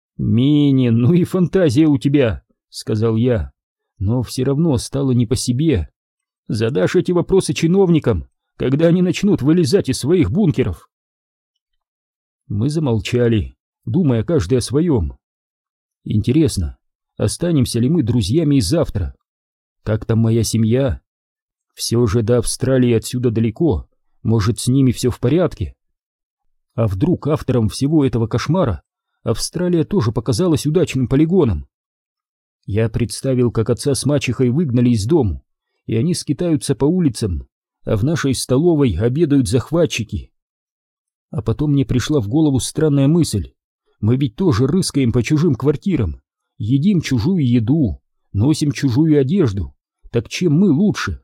«Мини, ну и фантазия у тебя», — сказал я, но все равно стало не по себе. «Задашь эти вопросы чиновникам, когда они начнут вылезать из своих бункеров». Мы замолчали, думая каждый о своем. Интересно, останемся ли мы друзьями и завтра? Как там моя семья? Все же до Австралии отсюда далеко, может, с ними все в порядке? А вдруг автором всего этого кошмара Австралия тоже показалась удачным полигоном? Я представил, как отца с мачехой выгнали из дому, и они скитаются по улицам, а в нашей столовой обедают захватчики. А потом мне пришла в голову странная мысль. Мы ведь тоже рыскаем по чужим квартирам, едим чужую еду, носим чужую одежду. Так чем мы лучше?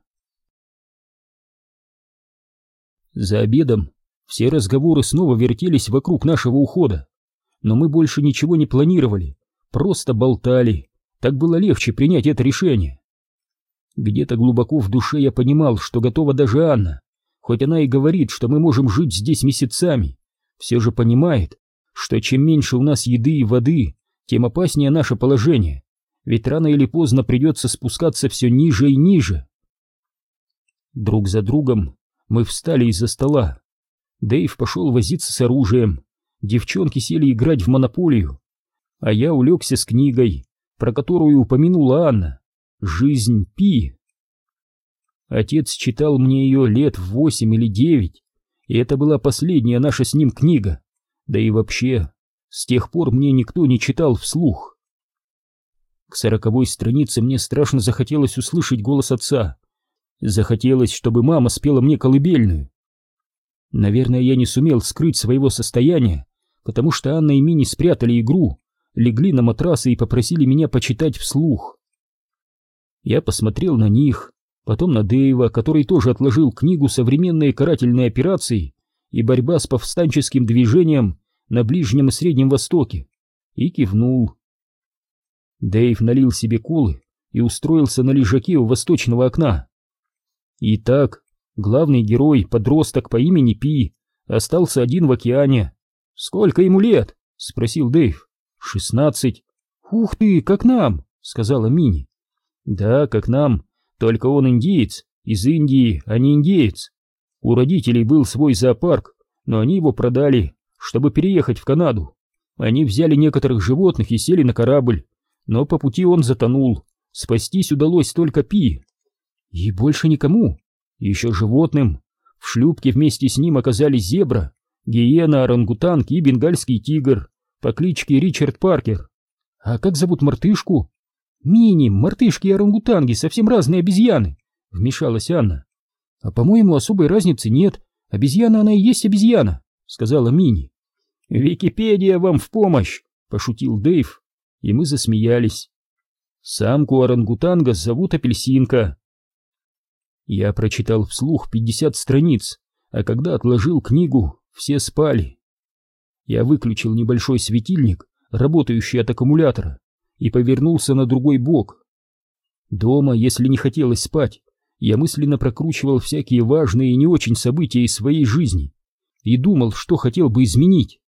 За обедом все разговоры снова вертелись вокруг нашего ухода. Но мы больше ничего не планировали, просто болтали. Так было легче принять это решение. Где-то глубоко в душе я понимал, что готова даже Анна. Хоть она и говорит, что мы можем жить здесь месяцами, все же понимает, что чем меньше у нас еды и воды, тем опаснее наше положение, ведь рано или поздно придется спускаться все ниже и ниже. Друг за другом мы встали из-за стола. Дэйв пошел возиться с оружием, девчонки сели играть в монополию, а я улегся с книгой, про которую упомянула Анна, «Жизнь Пи». Отец читал мне ее лет в восемь или девять, и это была последняя наша с ним книга, да и вообще, с тех пор мне никто не читал вслух. К сороковой странице мне страшно захотелось услышать голос отца, захотелось, чтобы мама спела мне колыбельную. Наверное, я не сумел скрыть своего состояния, потому что Анна и Мини спрятали игру, легли на матрасы и попросили меня почитать вслух. Я посмотрел на них, потом на Дэйва, который тоже отложил книгу «Современные карательные операции и борьба с повстанческим движением на Ближнем и Среднем Востоке», и кивнул. Дэйв налил себе колы и устроился на лежаке у восточного окна. Итак, главный герой, подросток по имени Пи, остался один в океане. «Сколько ему лет?» — спросил Дэйв. «Шестнадцать». «Ух ты, как нам!» — сказала Мини. «Да, как нам, только он индиец, из Индии, а не индеец. У родителей был свой зоопарк, но они его продали, чтобы переехать в Канаду. Они взяли некоторых животных и сели на корабль, но по пути он затонул. Спастись удалось только Пи. И больше никому. Еще животным. В шлюпке вместе с ним оказались зебра, гиена, орангутанг и бенгальский тигр по кличке Ричард Паркер. А как зовут мартышку?» «Мини, мартышки и орангутанги совсем разные обезьяны», — вмешалась Анна. «А по-моему, особой разницы нет. Обезьяна она и есть обезьяна», — сказала Мини. «Википедия вам в помощь», — пошутил Дэйв, и мы засмеялись. «Самку орангутанга зовут Апельсинка». Я прочитал вслух пятьдесят страниц, а когда отложил книгу, все спали. Я выключил небольшой светильник, работающий от аккумулятора, и повернулся на другой бок. Дома, если не хотелось спать, я мысленно прокручивал всякие важные и не очень события из своей жизни и думал, что хотел бы изменить.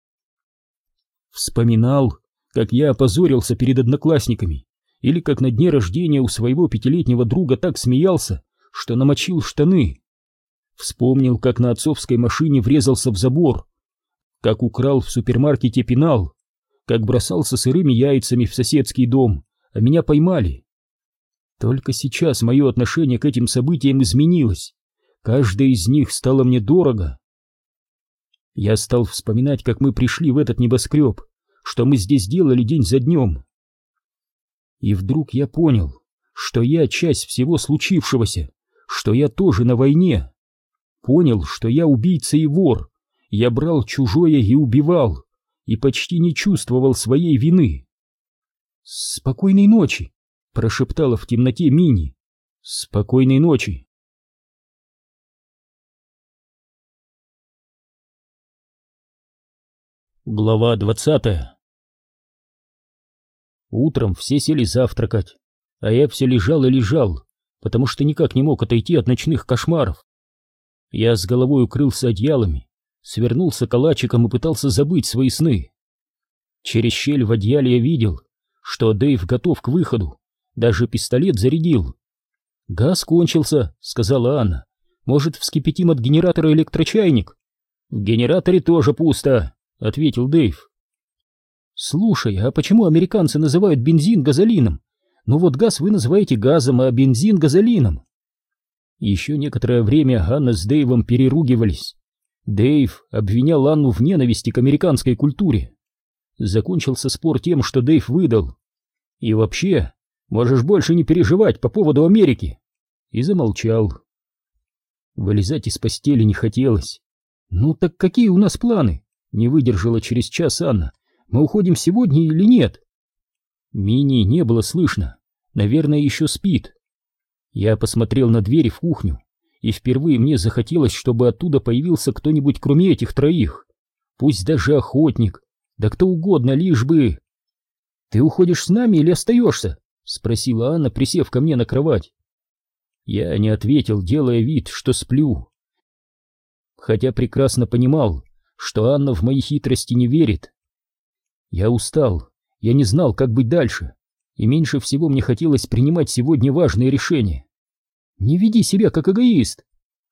Вспоминал, как я опозорился перед одноклассниками, или как на дне рождения у своего пятилетнего друга так смеялся, что намочил штаны. Вспомнил, как на отцовской машине врезался в забор, как украл в супермаркете пенал, как бросался сырыми яйцами в соседский дом, а меня поймали. Только сейчас мое отношение к этим событиям изменилось. Каждое из них стало мне дорого. Я стал вспоминать, как мы пришли в этот небоскреб, что мы здесь делали день за днем. И вдруг я понял, что я часть всего случившегося, что я тоже на войне. Понял, что я убийца и вор. Я брал чужое и убивал, и почти не чувствовал своей вины. «Спокойной ночи!» — прошептала в темноте Мини. «Спокойной ночи!» Глава двадцатая. Утром все сели завтракать, а я все лежал и лежал, потому что никак не мог отойти от ночных кошмаров. Я с головой укрылся одеялами, свернулся калачиком и пытался забыть свои сны. Через щель в одеяле я видел, что Дэйв готов к выходу, даже пистолет зарядил. «Газ кончился», — сказала Анна. «Может, вскипятим от генератора электрочайник?» «В генераторе тоже пусто», — ответил Дэйв. «Слушай, а почему американцы называют бензин газолином? Ну вот газ вы называете газом, а бензин газолином». Еще некоторое время Анна с Дэйвом переругивались. Дэйв обвинял Анну в ненависти к американской культуре. Закончился спор тем, что Дэйв выдал: «И вообще, можешь больше не переживать по поводу Америки», и замолчал. Вылезать из постели не хотелось. «Ну так какие у нас планы?» — не выдержала через час Анна. «Мы уходим сегодня или нет?» Мини не было слышно. Наверное, еще спит. Я посмотрел на дверь в кухню, и впервые мне захотелось, чтобы оттуда появился кто-нибудь кроме этих троих. Пусть даже охотник, да кто угодно, лишь бы... «Ты уходишь с нами или остаешься?» — спросила Анна, присев ко мне на кровать. Я не ответил, делая вид, что сплю. Хотя прекрасно понимал, что Анна в мои хитрости не верит. Я устал, я не знал, как быть дальше, и меньше всего мне хотелось принимать сегодня важные решения. «Не веди себя как эгоист!»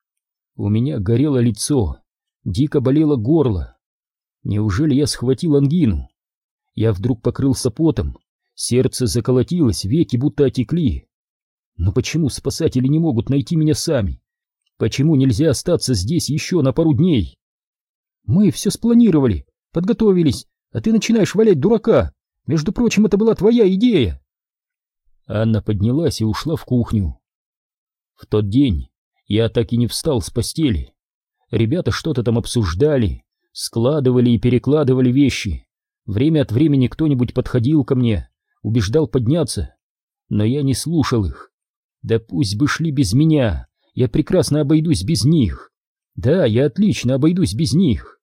У меня горело лицо, дико болело горло. Неужели я схватил ангину? Я вдруг покрылся потом, сердце заколотилось, веки будто отекли. Но почему спасатели не могут найти меня сами? Почему нельзя остаться здесь еще на пару дней? «Мы все спланировали, подготовились, а ты начинаешь валять дурака. Между прочим, это была твоя идея». Анна поднялась и ушла в кухню. В тот день я так и не встал с постели. Ребята что-то там обсуждали, складывали и перекладывали вещи. Время от времени кто-нибудь подходил ко мне, убеждал подняться, но я не слушал их. Да пусть бы шли без меня, я прекрасно обойдусь без них. Да, я отлично обойдусь без них.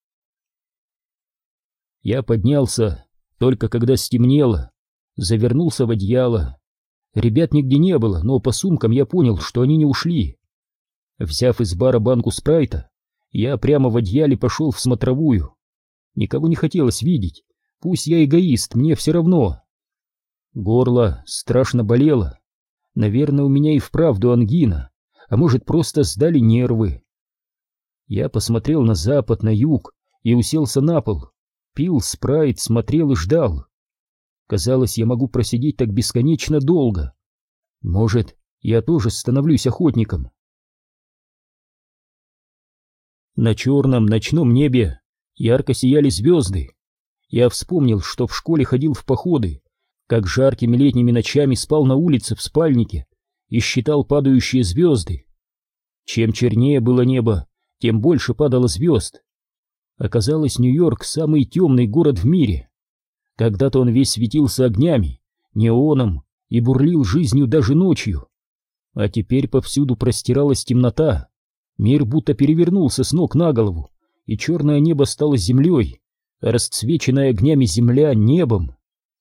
Я поднялся только когда стемнело, завернулся в одеяло. Ребят нигде не было, но по сумкам я понял, что они не ушли. Взяв из бара банку спрайта, я прямо в одеяле пошел в смотровую. Никого не хотелось видеть, пусть я эгоист, мне все равно. Горло страшно болело. Наверное, у меня и вправду ангина, а может, просто сдали нервы. Я посмотрел на запад, на юг и уселся на пол. Пил спрайт, смотрел и ждал. Казалось, я могу просидеть так бесконечно долго. Может, я тоже становлюсь охотником. На черном ночном небе ярко сияли звезды. Я вспомнил, что в школе ходил в походы, как жаркими летними ночами спал на улице в спальнике и считал падающие звезды. Чем чернее было небо, тем больше падало звезд. Оказалось, Нью-Йорк — самый темный город в мире. Когда-то он весь светился огнями, неоном и бурлил жизнью даже ночью. А теперь повсюду простиралась темнота. Мир будто перевернулся с ног на голову, и черное небо стало землей, а расцвеченная огнями земля — небом.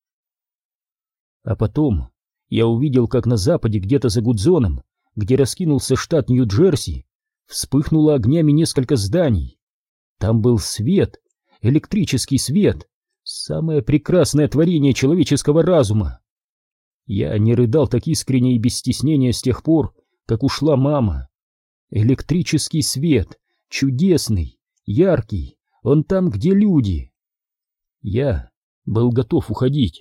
А потом я увидел, как на западе, где-то за Гудзоном, где раскинулся штат Нью-Джерси, вспыхнуло огнями несколько зданий. Там был свет, электрический свет, самое прекрасное творение человеческого разума. Я не рыдал так искренне и без стеснения с тех пор, как ушла мама. Электрический свет, чудесный, яркий, он там, где люди. Я был готов уходить.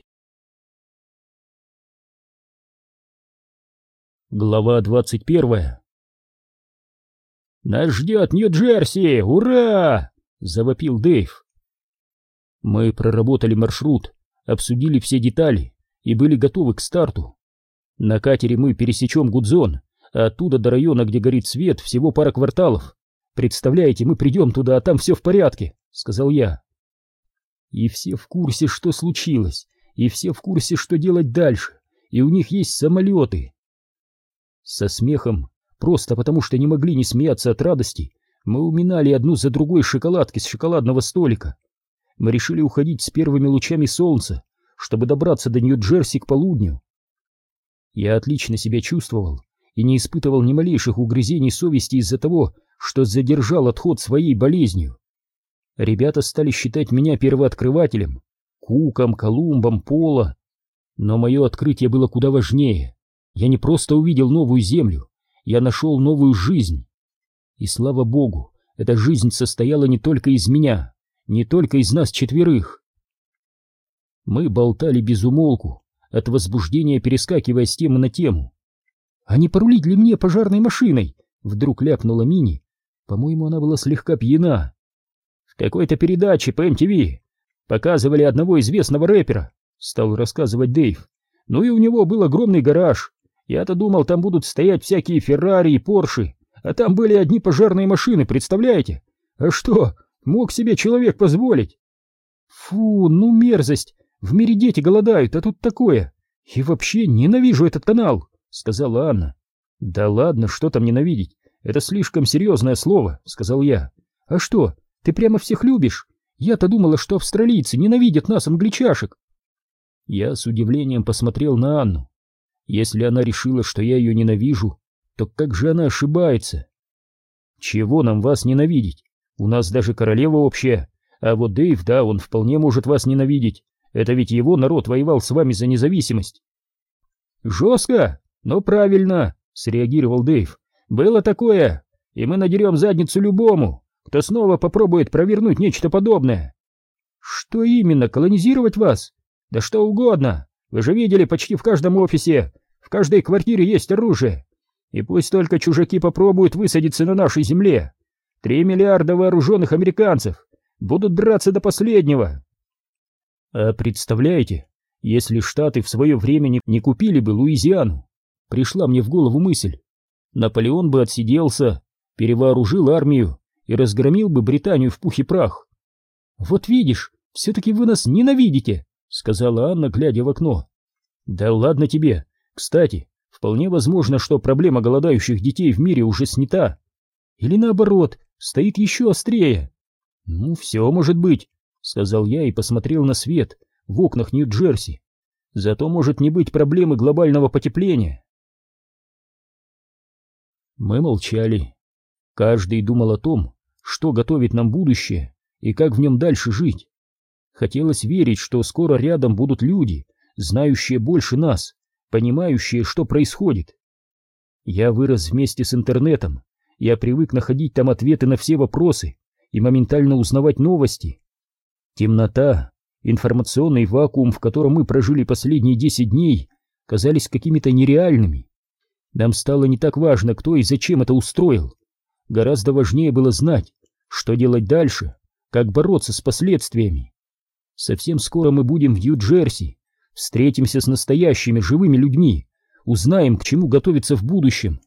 Глава двадцать первая. «Нас ждет Нью-Джерси! Ура!» — завопил Дэйв. Мы проработали маршрут, обсудили все детали и были готовы к старту. На катере мы пересечем Гудзон, а оттуда до района, где горит свет, всего пара кварталов. Представляете, мы придем туда, а там все в порядке, — сказал я. И все в курсе, что случилось, и все в курсе, что делать дальше, и у них есть самолеты. Со смехом, просто потому что не могли не смеяться от радости, мы уминали одну за другой шоколадки с шоколадного столика. Мы решили уходить с первыми лучами солнца, чтобы добраться до Нью-Джерси к полудню. Я отлично себя чувствовал и не испытывал ни малейших угрызений совести из-за того, что задержал отход своей болезнью. Ребята стали считать меня первооткрывателем, Куком, Колумбом, Поло. Но мое открытие было куда важнее. Я не просто увидел новую землю, я нашел новую жизнь. И слава богу, эта жизнь состояла не только из меня, не только из нас четверых. Мы болтали без умолку, от возбуждения перескакивая с темы на тему. «А не порулить ли мне пожарной машиной?» — вдруг ляпнула Мини. По-моему, она была слегка пьяна. «В какой-то передаче по эм ти ви показывали одного известного рэпера», — стал рассказывать Дэйв. «Ну и у него был огромный гараж. Я-то думал, там будут стоять всякие Феррари и Порши, а там были одни пожарные машины, представляете? А что, мог себе человек позволить?» «Фу, ну мерзость! В мире дети голодают, а тут такое! И вообще ненавижу этот канал!» — сказала Анна. «Да ладно, что там ненавидеть? Это слишком серьезное слово», — сказал я. «А что, ты прямо всех любишь? Я-то думала, что австралийцы ненавидят нас, англичашек». Я с удивлением посмотрел на Анну. Если она решила, что я ее ненавижу, то как же она ошибается? «Чего нам вас ненавидеть? У нас даже королева общая. А вот Дэйв, да, он вполне может вас ненавидеть. Это ведь его народ воевал с вами за независимость». «Жестко, но правильно», — среагировал Дэйв. «Было такое, и мы надерем задницу любому, кто снова попробует провернуть нечто подобное». «Что именно, колонизировать вас? Да что угодно. Вы же видели, почти в каждом офисе, в каждой квартире есть оружие. И пусть только чужаки попробуют высадиться на нашей земле. Три миллиарда вооруженных американцев будут драться до последнего». «А представляете, если Штаты в свое время не, не купили бы Луизиану?» Пришла мне в голову мысль. Наполеон бы отсиделся, перевооружил армию и разгромил бы Британию в пух и прах. «Вот видишь, все-таки вы нас ненавидите», — сказала Анна, глядя в окно. «Да ладно тебе. Кстати, Вполне возможно, что проблема голодающих детей в мире уже снята. Или наоборот, стоит еще острее. Ну, все может быть, сказал я и посмотрел на свет в окнах Нью-Джерси. Зато может не быть проблемы глобального потепления. Мы молчали. Каждый думал о том, что готовит нам будущее и как в нем дальше жить. Хотелось верить, что скоро рядом будут люди, знающие больше нас, понимающие, что происходит. Я вырос вместе с интернетом, я привык находить там ответы на все вопросы и моментально узнавать новости. Темнота, информационный вакуум, в котором мы прожили последние десять дней, казались какими-то нереальными. Нам стало не так важно, кто и зачем это устроил. Гораздо важнее было знать, что делать дальше, как бороться с последствиями. Совсем скоро мы будем в Нью-Джерси, встретимся с настоящими живыми людьми, узнаем, к чему готовиться в будущем.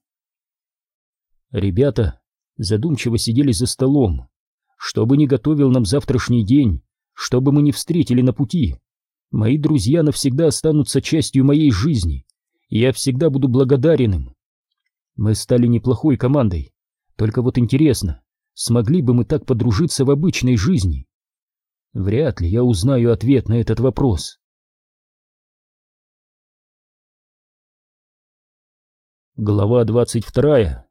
Ребята задумчиво сидели за столом. Что бы ни готовил нам завтрашний день, что бы мы ни встретили на пути, мои друзья навсегда останутся частью моей жизни, и я всегда буду благодарен им. Мы стали неплохой командой, только вот интересно, смогли бы мы так подружиться в обычной жизни? Вряд ли я узнаю ответ на этот вопрос. Глава двадцать вторая.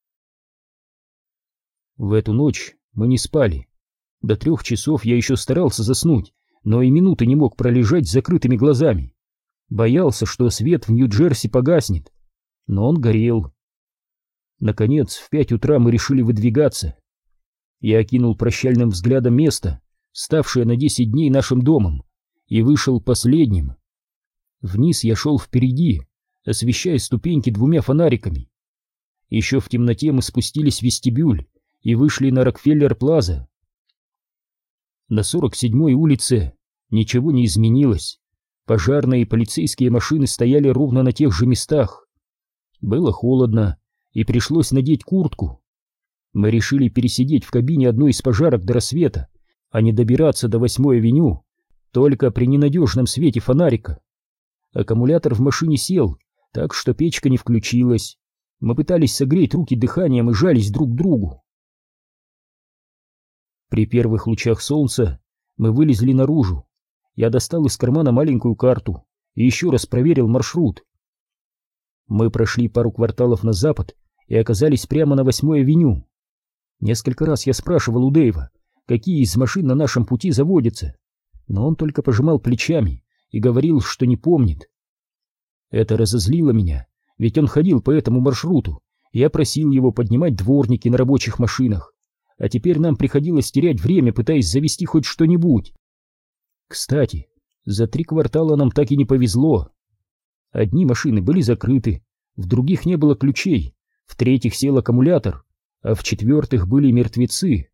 В эту ночь мы не спали. До трех часов я еще старался заснуть, но и минуты не мог пролежать с закрытыми глазами. Боялся, что свет в Нью-Джерси погаснет, но он горел. Наконец, в пять утра мы решили выдвигаться. Я окинул прощальным взглядом место, ставшее на десять дней нашим домом, и вышел последним. Вниз я шел впереди, освещая ступеньки двумя фонариками. Еще в темноте мы спустились в вестибюль и вышли на Рокфеллер-Плаза. На сорок седьмой улице ничего не изменилось. Пожарные и полицейские машины стояли ровно на тех же местах. Было холодно, и пришлось надеть куртку. Мы решили пересидеть в кабине одной из пожарок до рассвета, а не добираться до восьмой авеню только при ненадежном свете фонарика. Аккумулятор в машине сел, так что печка не включилась. Мы пытались согреть руки дыханием и жались друг к другу. При первых лучах солнца мы вылезли наружу. Я достал из кармана маленькую карту и еще раз проверил маршрут. Мы прошли пару кварталов на запад и оказались прямо на восьмой авеню. Несколько раз я спрашивал у Дэйва, какие из машин на нашем пути заводятся, но он только пожимал плечами и говорил, что не помнит. Это разозлило меня, ведь он ходил по этому маршруту, и я просил его поднимать дворники на рабочих машинах, а теперь нам приходилось терять время, пытаясь завести хоть что-нибудь. Кстати, за три квартала нам так и не повезло. Одни машины были закрыты, в других не было ключей, в третьих сел аккумулятор, а в четвертых были мертвецы.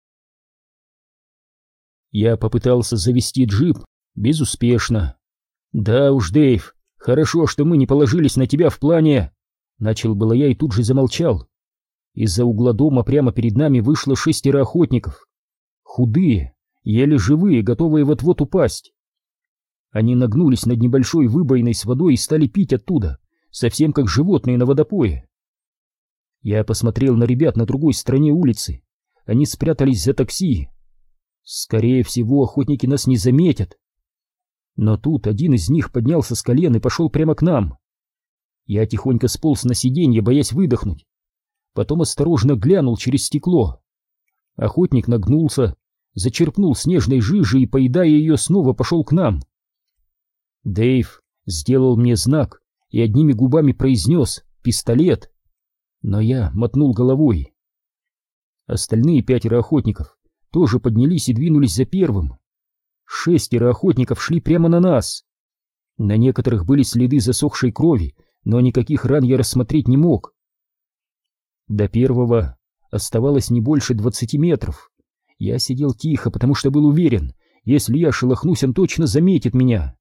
Я попытался завести джип безуспешно. «Да уж, Дэйв, хорошо, что мы не положились на тебя в плане...» Начал было я и тут же замолчал. Из-за угла дома прямо перед нами вышло шестеро охотников. Худые, еле живые, готовые вот-вот упасть. Они нагнулись над небольшой выбоиной с водой и стали пить оттуда, совсем как животные на водопое. Я посмотрел на ребят на другой стороне улицы. Они спрятались за такси. Скорее всего, охотники нас не заметят. Но тут один из них поднялся с колен и пошел прямо к нам. Я тихонько сполз на сиденье, боясь выдохнуть. Потом осторожно глянул через стекло. Охотник нагнулся, зачерпнул снежной жижи и, поедая ее, снова пошел к нам. Дэйв сделал мне знак и одними губами произнес «пистолет», но я мотнул головой. Остальные пятеро охотников тоже поднялись и двинулись за первым. Шестеро охотников шли прямо на нас. На некоторых были следы засохшей крови, но никаких ран я рассмотреть не мог. До первого оставалось не больше двадцати метров. Я сидел тихо, потому что был уверен, если я шелохнусь, он точно заметит меня.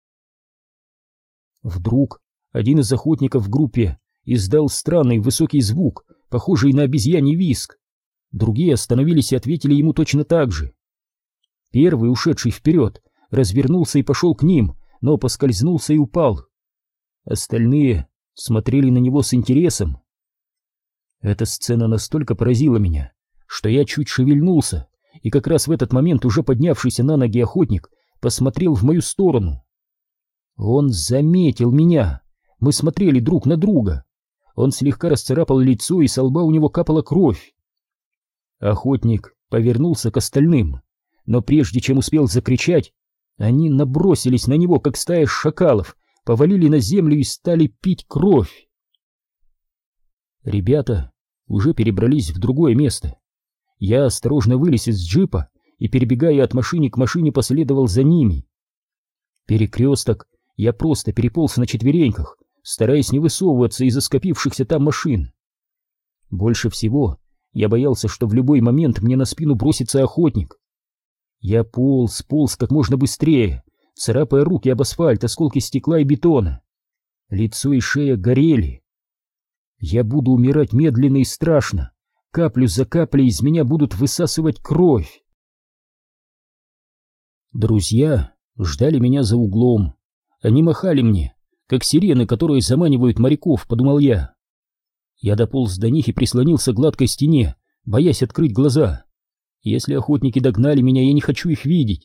Вдруг один из охотников в группе издал странный высокий звук, похожий на обезьяний визг. Другие остановились и ответили ему точно так же. Первый, ушедший вперед, развернулся и пошел к ним, но поскользнулся и упал. Остальные смотрели на него с интересом. Эта сцена настолько поразила меня, что я чуть шевельнулся, и как раз в этот момент уже поднявшийся на ноги охотник посмотрел в мою сторону. Он заметил меня. Мы смотрели друг на друга. Он слегка расцарапал лицо, и со лба у него капала кровь. Охотник повернулся к остальным, но прежде чем успел закричать, они набросились на него, как стая шакалов, повалили на землю и стали пить кровь. Ребята уже перебрались в другое место. Я осторожно вылез из джипа и, перебегая от машины к машине, последовал за ними. Перекресток я просто переполз на четвереньках, стараясь не высовываться из-за скопившихся там машин. Больше всего я боялся, что в любой момент мне на спину бросится охотник. Я полз, полз как можно быстрее, царапая руки об асфальт, осколки стекла и бетона. Лицо и шея горели. Я буду умирать медленно и страшно. Каплю за каплей из меня будут высасывать кровь. Друзья ждали меня за углом. Они махали мне, как сирены, которые заманивают моряков, подумал я. Я дополз до них и прислонился к гладкой стене, боясь открыть глаза. Если охотники догнали меня, я не хочу их видеть.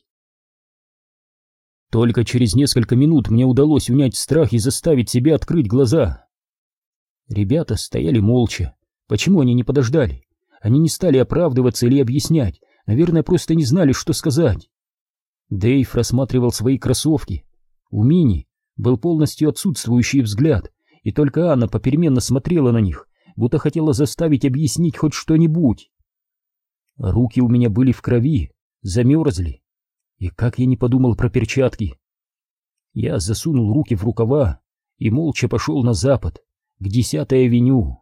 Только через несколько минут мне удалось унять страх и заставить себя открыть глаза. Ребята стояли молча. Почему они не подождали? Они не стали оправдываться или объяснять. Наверное, просто не знали, что сказать. Дэйв рассматривал свои кроссовки. У Мини был полностью отсутствующий взгляд, и только Анна попеременно смотрела на них, будто хотела заставить объяснить хоть что-нибудь. Руки у меня были в крови, замерзли. И как я не подумал про перчатки. Я засунул руки в рукава и молча пошел на запад, к десятой авеню.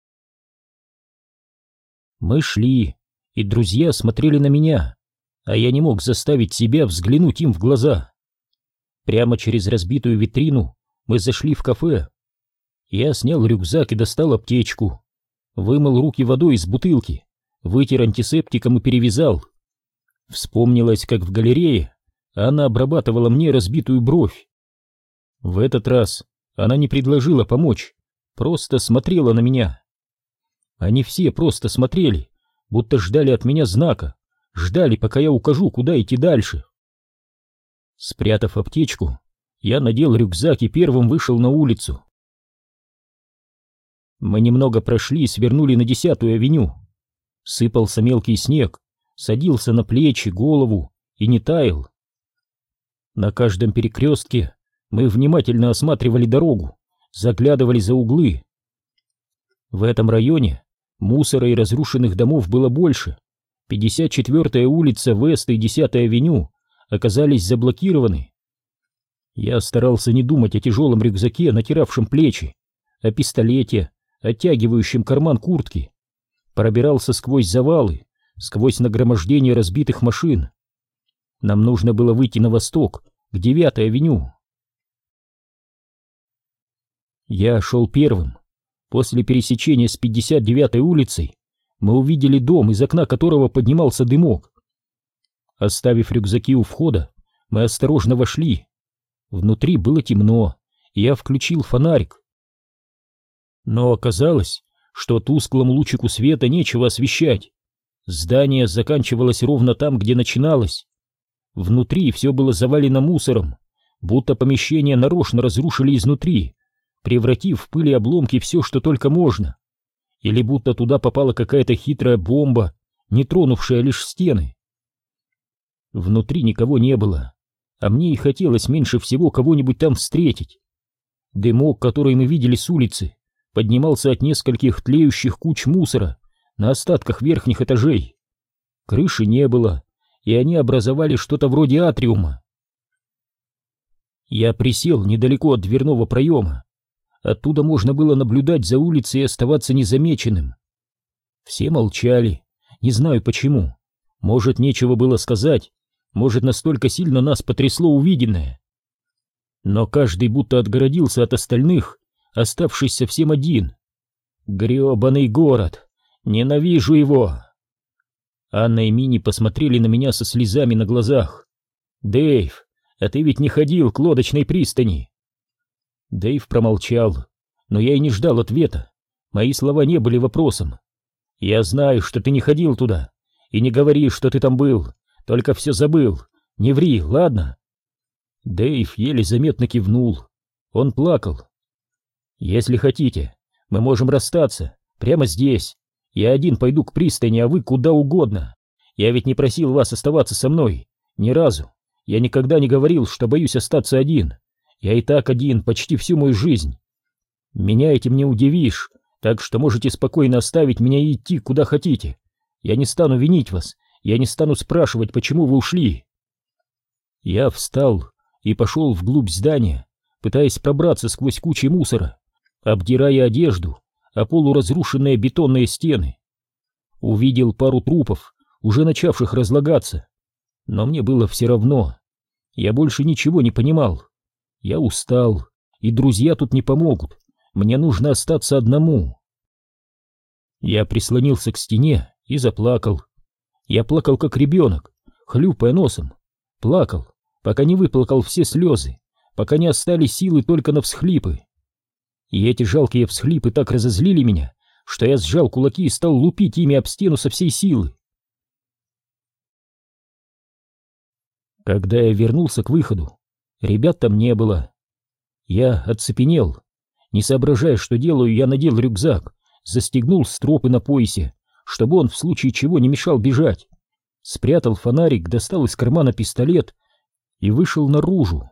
Мы шли, и друзья смотрели на меня, а я не мог заставить себя взглянуть им в глаза. Прямо через разбитую витрину мы зашли в кафе. Я снял рюкзак и достал аптечку, вымыл руки водой из бутылки, вытер антисептиком и перевязал. Вспомнилось, как в галерее она обрабатывала мне разбитую бровь. В этот раз она не предложила помочь, просто смотрела на меня. Они все просто смотрели, будто ждали от меня знака, ждали, пока я укажу, куда идти дальше. Спрятав аптечку, я надел рюкзак и первым вышел на улицу. Мы немного прошли и свернули на десятую авеню. Сыпался мелкий снег, садился на плечи, голову и не таял. На каждом перекрестке мы внимательно осматривали дорогу, заглядывали за углы. В этом районе мусора и разрушенных домов было больше. пятьдесят четвёртая улица, Вест и десятая авеню оказались заблокированы. Я старался не думать о тяжелом рюкзаке, натиравшем плечи, о пистолете, оттягивающем карман куртки. Пробирался сквозь завалы, сквозь нагромождение разбитых машин. Нам нужно было выйти на восток, к девятой авеню. Я шел первым. После пересечения с пятьдесят девятой улицей мы увидели дом, из окна которого поднимался дымок. Оставив рюкзаки у входа, мы осторожно вошли. Внутри было темно, и я включил фонарик. Но оказалось, что тусклому лучику света нечего освещать. Здание заканчивалось ровно там, где начиналось. Внутри все было завалено мусором, будто помещение нарочно разрушили изнутри, превратив в пыль и обломки все, что только можно. Или будто туда попала какая-то хитрая бомба, не тронувшая лишь стены. Внутри никого не было, а мне и хотелось меньше всего кого-нибудь там встретить. Дымок, который мы видели с улицы, поднимался от нескольких тлеющих куч мусора на остатках верхних этажей. Крыши не было, и они образовали что-то вроде атриума. Я присел недалеко от дверного проема. Оттуда можно было наблюдать за улицей и оставаться незамеченным. Все молчали, не знаю почему. Может, нечего было сказать, может, настолько сильно нас потрясло увиденное. Но каждый будто отгородился от остальных, оставшись совсем один. Грёбаный город! Ненавижу его! Анна и Мини посмотрели на меня со слезами на глазах. «Дэйв, а ты ведь не ходил к лодочной пристани?» Дэйв промолчал. но я и не ждал ответа. Мои слова не были вопросом. «Я знаю, что ты не ходил туда, и не говори, что ты там был, только все забыл. Не ври, ладно?» Дэйв еле заметно кивнул. Он плакал. «Если хотите, мы можем расстаться, прямо здесь. Я один пойду к пристани, а вы куда угодно. Я ведь не просил вас оставаться со мной, ни разу. Я никогда не говорил, что боюсь остаться один. Я и так один почти всю мою жизнь. Меня этим не удивишь, так что можете спокойно оставить меня и идти куда хотите. Я не стану винить вас, я не стану спрашивать, почему вы ушли». Я встал и пошел вглубь здания, пытаясь пробраться сквозь кучи мусора, обдирая одежду о полуразрушенные бетонные стены. Увидел пару трупов, уже начавших разлагаться, но мне было все равно. Я больше ничего не понимал. Я устал, и друзья тут не помогут. Мне нужно остаться одному. Я прислонился к стене и заплакал. Я плакал как ребенок, хлюпая носом. Плакал, пока не выплакал все слезы, пока не остались силы только на всхлипы. И эти жалкие всхлипы так разозлили меня, что я сжал кулаки и стал лупить ими об стену со всей силы. Когда я вернулся к выходу, ребят там не было. Я оцепенел. Не соображая, что делаю, я надел рюкзак, застегнул стропы на поясе, чтобы он в случае чего не мешал бежать. Спрятал фонарик, достал из кармана пистолет и вышел наружу.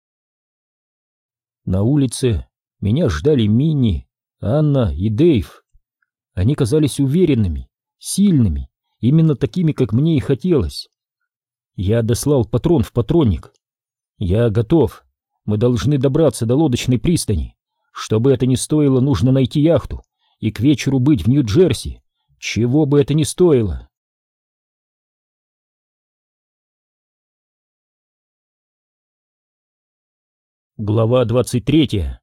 На улице меня ждали Минни, Анна и Дэйв. Они казались уверенными, сильными, именно такими, как мне и хотелось. Я дослал патрон в патронник. «Я готов. Мы должны добраться до лодочной пристани. Что бы это ни стоило, нужно найти яхту и к вечеру быть в Нью-Джерси. Чего бы это ни стоило». Глава двадцать третья.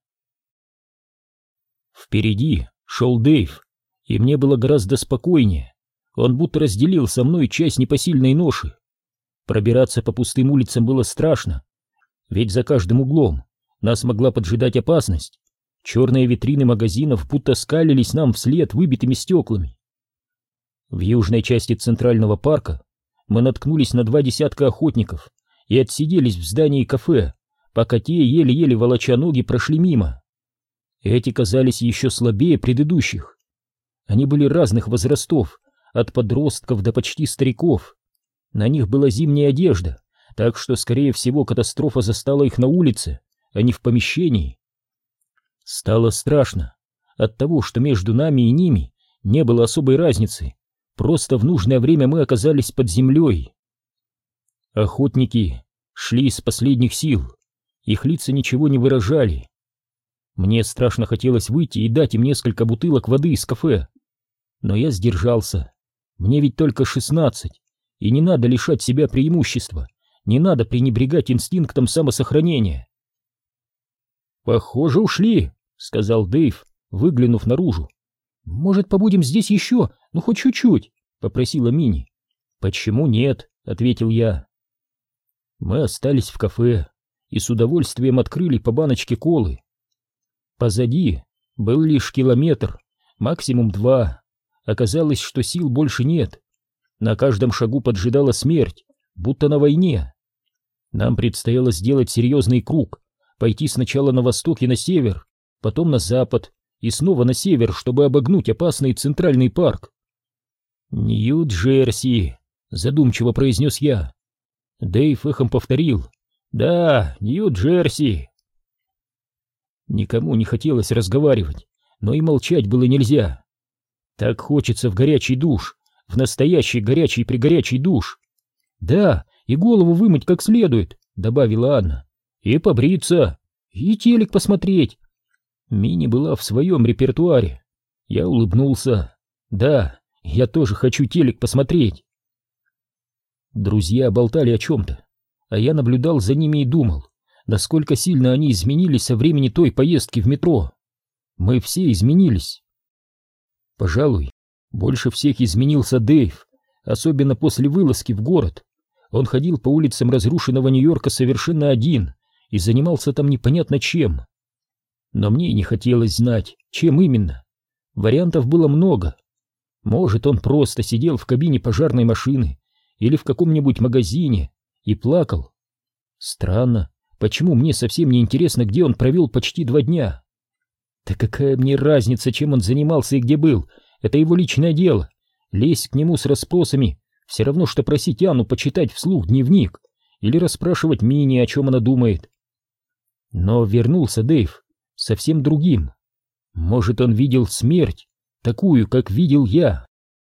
Впереди шел Дэйв, и мне было гораздо спокойнее. Он будто разделил со мной часть непосильной ноши. Пробираться по пустым улицам было страшно, ведь за каждым углом нас могла поджидать опасность. Черные витрины магазинов будто скалились нам вслед выбитыми стеклами. В южной части Центрального парка мы наткнулись на два десятка охотников и отсиделись в здании кафе, пока те, еле-еле волоча ноги, прошли мимо. Эти казались еще слабее предыдущих. Они были разных возрастов, от подростков до почти стариков. На них была зимняя одежда, так что, скорее всего, катастрофа застала их на улице, а не в помещении. Стало страшно от того, что между нами и ними не было особой разницы, просто в нужное время мы оказались под землей. Охотники шли из последних сил, их лица ничего не выражали. Мне страшно хотелось выйти и дать им несколько бутылок воды из кафе, но я сдержался. Мне ведь только шестнадцать, и не надо лишать себя преимущества, не надо пренебрегать инстинктом самосохранения. «Похоже, ушли», — сказал Дэйв, выглянув наружу. «Может, побудем здесь еще, ну хоть чуть-чуть?» — попросила Минни. «Почему нет?» — ответил я. Мы остались в кафе и с удовольствием открыли по баночке колы. Позади был лишь километр, максимум два. Оказалось, что сил больше нет. На каждом шагу поджидала смерть, будто на войне. Нам предстояло сделать серьезный круг, пойти сначала на восток и на север, потом на запад и снова на север, чтобы обогнуть опасный центральный парк. «Нью-Джерси», — задумчиво произнес я. Дэйв эхом повторил: «Да, Нью-Джерси». Никому не хотелось разговаривать, но и молчать было нельзя. Так хочется в горячий душ, в настоящий горячий-пригорячий душ. «Да, и голову вымыть как следует», — добавила Анна. «И побриться, и телек посмотреть». Минни была в своем репертуаре. Я улыбнулся. «Да, я тоже хочу телек посмотреть». Друзья болтали о чем-то, а я наблюдал за ними и думал, насколько сильно они изменились со времени той поездки в метро. Мы все изменились. Пожалуй, больше всех изменился Дэйв, особенно после вылазки в город. Он ходил по улицам разрушенного Нью-Йорка совершенно один и занимался там непонятно чем. Но мне и не хотелось знать, чем именно. Вариантов было много. Может, он просто сидел в кабине пожарной машины или в каком-нибудь магазине и плакал. Странно, почему мне совсем не интересно, где он провел почти два дня. Да какая мне разница, чем он занимался и где был? Это его личное дело. Лезть к нему с расспросами все равно, что просить Анну почитать вслух дневник или расспрашивать Мини, о чем она думает. Но вернулся Дэйв совсем другим. Может, он видел смерть, такую, как видел я.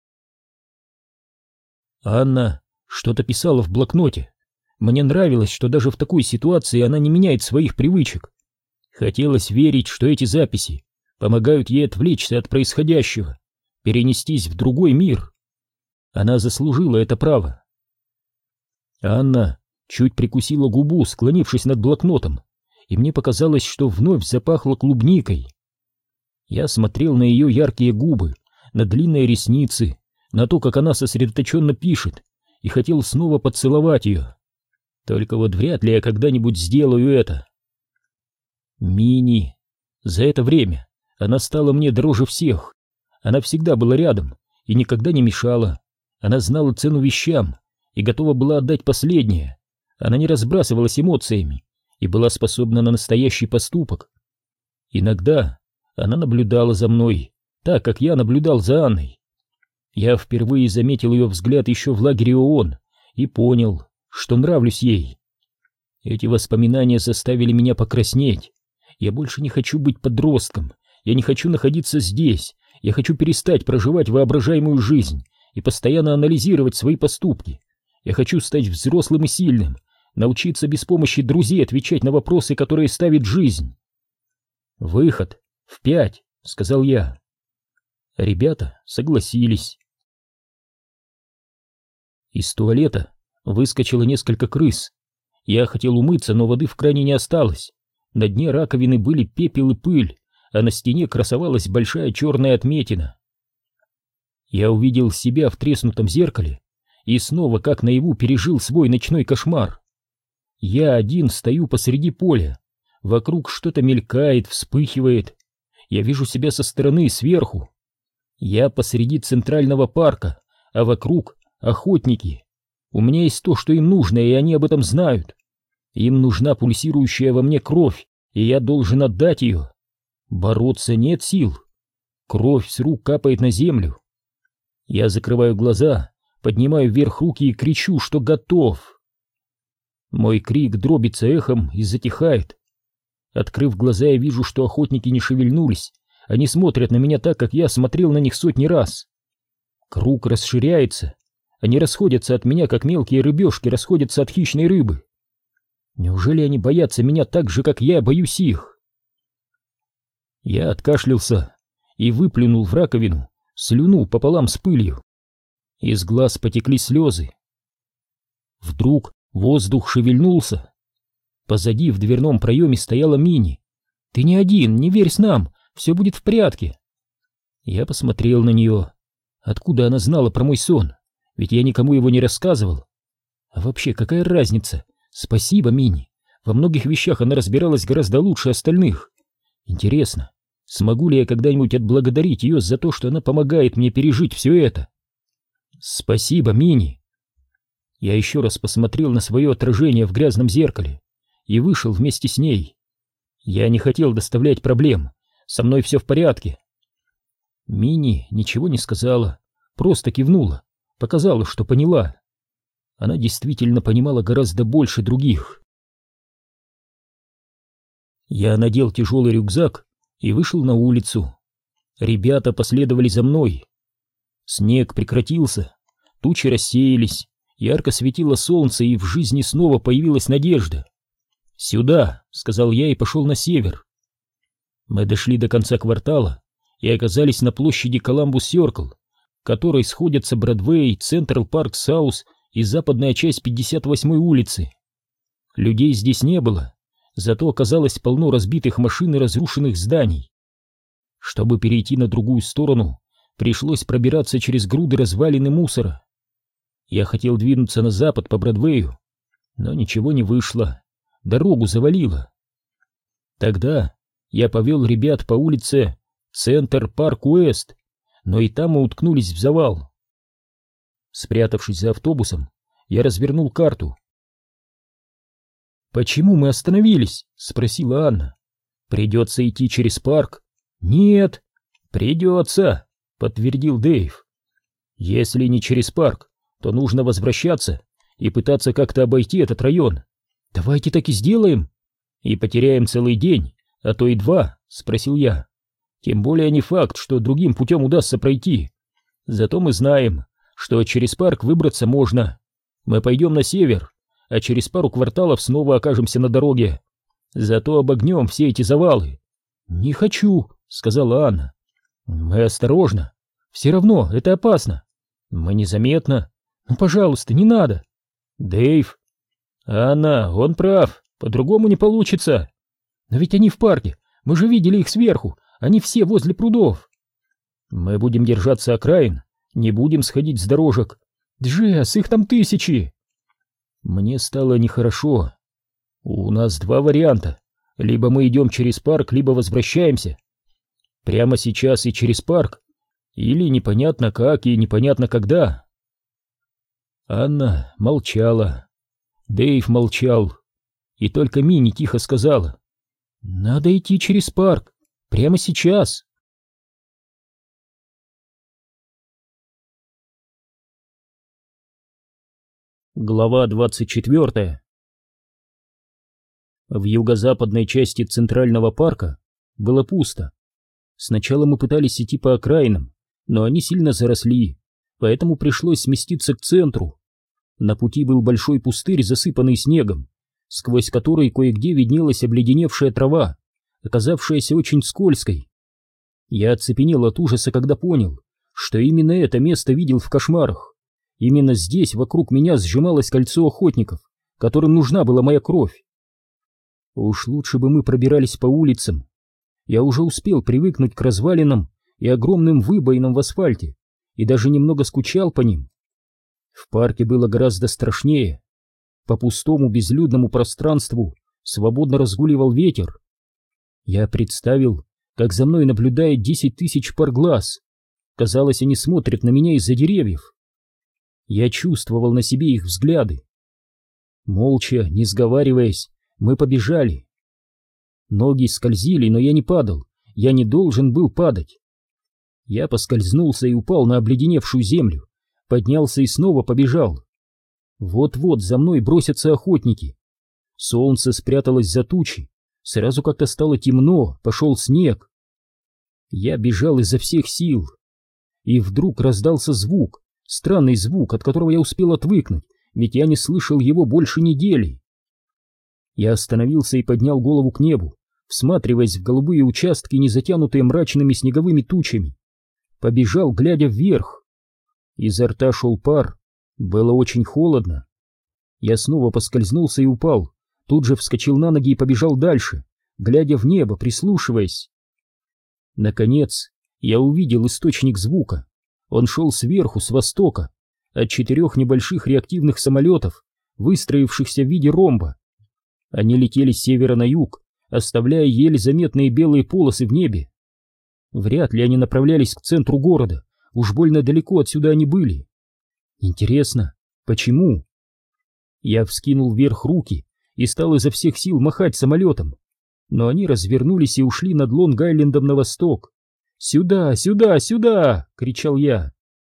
Анна что-то писала в блокноте. Мне нравилось, что даже в такой ситуации она не меняет своих привычек. Хотелось верить, что эти записи помогают ей отвлечься от происходящего, перенестись в другой мир. Она заслужила это право. Анна чуть прикусила губу, склонившись над блокнотом, и мне показалось, что вновь запахло клубникой. Я смотрел на ее яркие губы, на длинные ресницы, на то, как она сосредоточенно пишет, и хотел снова поцеловать ее. Только вот вряд ли я когда-нибудь сделаю это. Мини. За это время она стала мне дороже всех. Она всегда была рядом и никогда не мешала. Она знала цену вещам и готова была отдать последнее. Она не разбрасывалась эмоциями и была способна на настоящий поступок. Иногда она наблюдала за мной, так как я наблюдал за Анной. Я впервые заметил ее взгляд еще в лагере ООН и понял, что нравлюсь ей. Эти воспоминания заставили меня покраснеть. Я больше не хочу быть подростком, я не хочу находиться здесь, я хочу перестать проживать воображаемую жизнь и постоянно анализировать свои поступки. Я хочу стать взрослым и сильным, научиться без помощи друзей отвечать на вопросы, которые ставит жизнь. «Выход в пять», — сказал я. Ребята согласились. Из туалета выскочило несколько крыс. Я хотел умыться, но воды в кране не осталось. На дне раковины были пепел и пыль, а на стене красовалась большая черная отметина. Я увидел себя в треснутом зеркале и снова, как наяву, пережил свой ночной кошмар. Я один стою посреди поля, вокруг что-то мелькает, вспыхивает. Я вижу себя со стороны, сверху. Я посреди центрального парка, а вокруг охотники. У меня есть то, что им нужно, и они об этом знают. Им нужна пульсирующая во мне кровь, и я должен отдать ее. Бороться нет сил. Кровь с рук капает на землю. Я закрываю глаза, поднимаю вверх руки и кричу, что готов. Мой крик дробится эхом и затихает. Открыв глаза, я вижу, что охотники не шевельнулись. Они смотрят на меня так, как я смотрел на них сотни раз. Круг расширяется. Они расходятся от меня, как мелкие рыбешки расходятся от хищной рыбы. Неужели они боятся меня так же, как я боюсь их? Я откашлялся и выплюнул в раковину слюну пополам с пылью. Из глаз потекли слезы. Вдруг воздух шевельнулся. Позади в дверном проеме стояла Мини. «Ты не один, не верь с нам, все будет в порядке». Я посмотрел на нее. Откуда она знала про мой сон? Ведь я никому его не рассказывал. А вообще, какая разница? Спасибо, Мини. Во многих вещах она разбиралась гораздо лучше остальных. Интересно, смогу ли я когда-нибудь отблагодарить ее за то, что она помогает мне пережить все это? Спасибо, Мини. Я еще раз посмотрел на свое отражение в грязном зеркале и вышел вместе с ней. Я не хотел доставлять проблем. Со мной все в порядке. Мини ничего не сказала, просто кивнула, показала, что поняла. Она действительно понимала гораздо больше других. Я надел тяжелый рюкзак и вышел на улицу. Ребята последовали за мной. Снег прекратился, тучи рассеялись, ярко светило солнце, и в жизни снова появилась надежда. «Сюда», — сказал я и пошел на север. Мы дошли до конца квартала и оказались на площади Коламбус-Сёркл, к которой сходятся Бродвей, Централ Парк Саус и западная часть пятьдесят восьмой улицы. Людей здесь не было, зато оказалось полно разбитых машин и разрушенных зданий. Чтобы перейти на другую сторону, пришлось пробираться через груды развалин и мусора. Я хотел двинуться на запад по Бродвею, но ничего не вышло, дорогу завалило. Тогда я повел ребят по улице Центр Парк Уэст, но и там мы уткнулись в завал. Спрятавшись за автобусом, я развернул карту. «Почему мы остановились?» — спросила Анна. «Придется идти через парк?» «Нет, придется», — подтвердил Дэйв. «Если не через парк, то нужно возвращаться и пытаться как-то обойти этот район. Давайте так и сделаем. И потеряем целый день, а то и два», — спросил я. «Тем более не факт, что другим путем удастся пройти. Зато мы знаем, что через парк выбраться можно. Мы пойдем на север, а через пару кварталов снова окажемся на дороге. Зато обогнем все эти завалы». «Не хочу», — сказала Анна. «Мы осторожно. Все равно это опасно. Мы незаметно. Ну, пожалуйста, не надо». «Дэйв». «Анна, он прав. По-другому не получится». «Но ведь они в парке. Мы же видели их сверху. Они все возле прудов». «Мы будем держаться окраин. Не будем сходить с дорожек». «Джесс, их там тысячи». Мне стало нехорошо. У нас два варианта. Либо мы идем через парк, либо возвращаемся. Прямо сейчас и через парк, или непонятно как и непонятно когда. Анна молчала. Дэйв молчал. И только Мини тихо сказала: «Надо идти через парк. Прямо сейчас». Глава двадцать четвёртая. В юго-западной части Центрального парка было пусто. Сначала мы пытались идти по окраинам, но они сильно заросли, поэтому пришлось сместиться к центру. На пути был большой пустырь, засыпанный снегом, сквозь который кое-где виднелась обледеневшая трава, оказавшаяся очень скользкой. Я оцепенел от ужаса, когда понял, что именно это место видел в кошмарах. Именно здесь вокруг меня сжималось кольцо охотников, которым нужна была моя кровь. Уж лучше бы мы пробирались по улицам. Я уже успел привыкнуть к развалинам и огромным выбоинам в асфальте, и даже немного скучал по ним. В парке было гораздо страшнее. По пустому безлюдному пространству свободно разгуливал ветер. Я представил, как за мной наблюдает десять тысяч пар глаз. Казалось, они смотрят на меня из-за деревьев. Я чувствовал на себе их взгляды. Молча, не сговариваясь, мы побежали. Ноги скользили, но я не падал. Я не должен был падать. Я поскользнулся и упал на обледеневшую землю, поднялся и снова побежал. Вот-вот за мной бросятся охотники. Солнце спряталось за тучи, сразу как-то стало темно, пошел снег. Я бежал изо всех сил. И вдруг раздался звук. Странный звук, от которого я успел отвыкнуть, ведь я не слышал его больше недели. Я остановился и поднял голову к небу, всматриваясь в голубые участки, не затянутые мрачными снеговыми тучами. Побежал, глядя вверх. Изо рта шел пар. Было очень холодно. Я снова поскользнулся и упал, тут же вскочил на ноги и побежал дальше, глядя в небо, прислушиваясь. Наконец, я увидел источник звука. Он шел сверху, с востока, от четырех небольших реактивных самолетов, выстроившихся в виде ромба. Они летели с севера на юг, оставляя еле заметные белые полосы в небе. Вряд ли они направлялись к центру города, уж больно далеко отсюда они были. Интересно, почему? Я вскинул вверх руки и стал изо всех сил махать самолетом, но они развернулись и ушли над Лонг-Айлендом на восток. «Сюда, сюда, сюда!» — кричал я.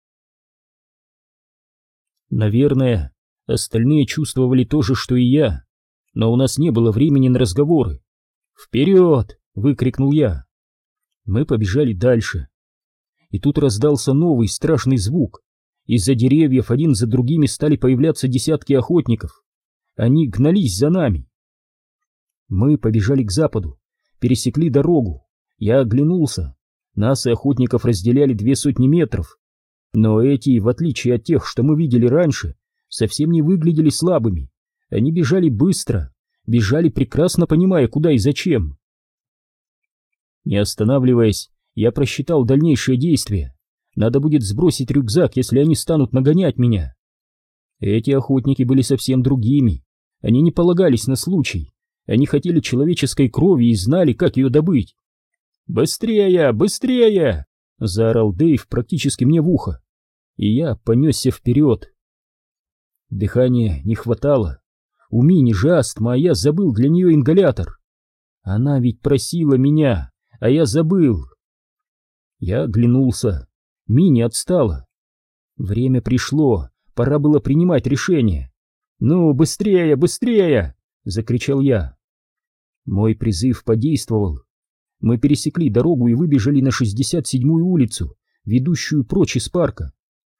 Наверное, остальные чувствовали то же, что и я, но у нас не было времени на разговоры. «Вперед!» — выкрикнул я. Мы побежали дальше. И тут раздался новый страшный звук. Из-за деревьев один за другими стали появляться десятки охотников. Они гнались за нами. Мы побежали к западу, пересекли дорогу. Я оглянулся. Нас и охотников разделяли две сотни метров. Но эти, в отличие от тех, что мы видели раньше, совсем не выглядели слабыми. Они бежали быстро, бежали, прекрасно понимая, куда и зачем. Не останавливаясь, я просчитал дальнейшие действия. Надо будет сбросить рюкзак, если они станут нагонять меня. Эти охотники были совсем другими. Они не полагались на случай. Они хотели человеческой крови и знали, как ее добыть. «Быстрее! Быстрее!» — заорал Дэйв практически мне в ухо, и я понесся вперед. Дыхания не хватало. У Мини же астма, а я забыл для нее ингалятор. Она ведь просила меня, а я забыл. Я оглянулся. Мини отстала. Время пришло, пора было принимать решение. «Ну, быстрее, быстрее!» — закричал я. Мой призыв подействовал. Мы пересекли дорогу и выбежали на шестьдесят седьмую улицу, ведущую прочь из парка.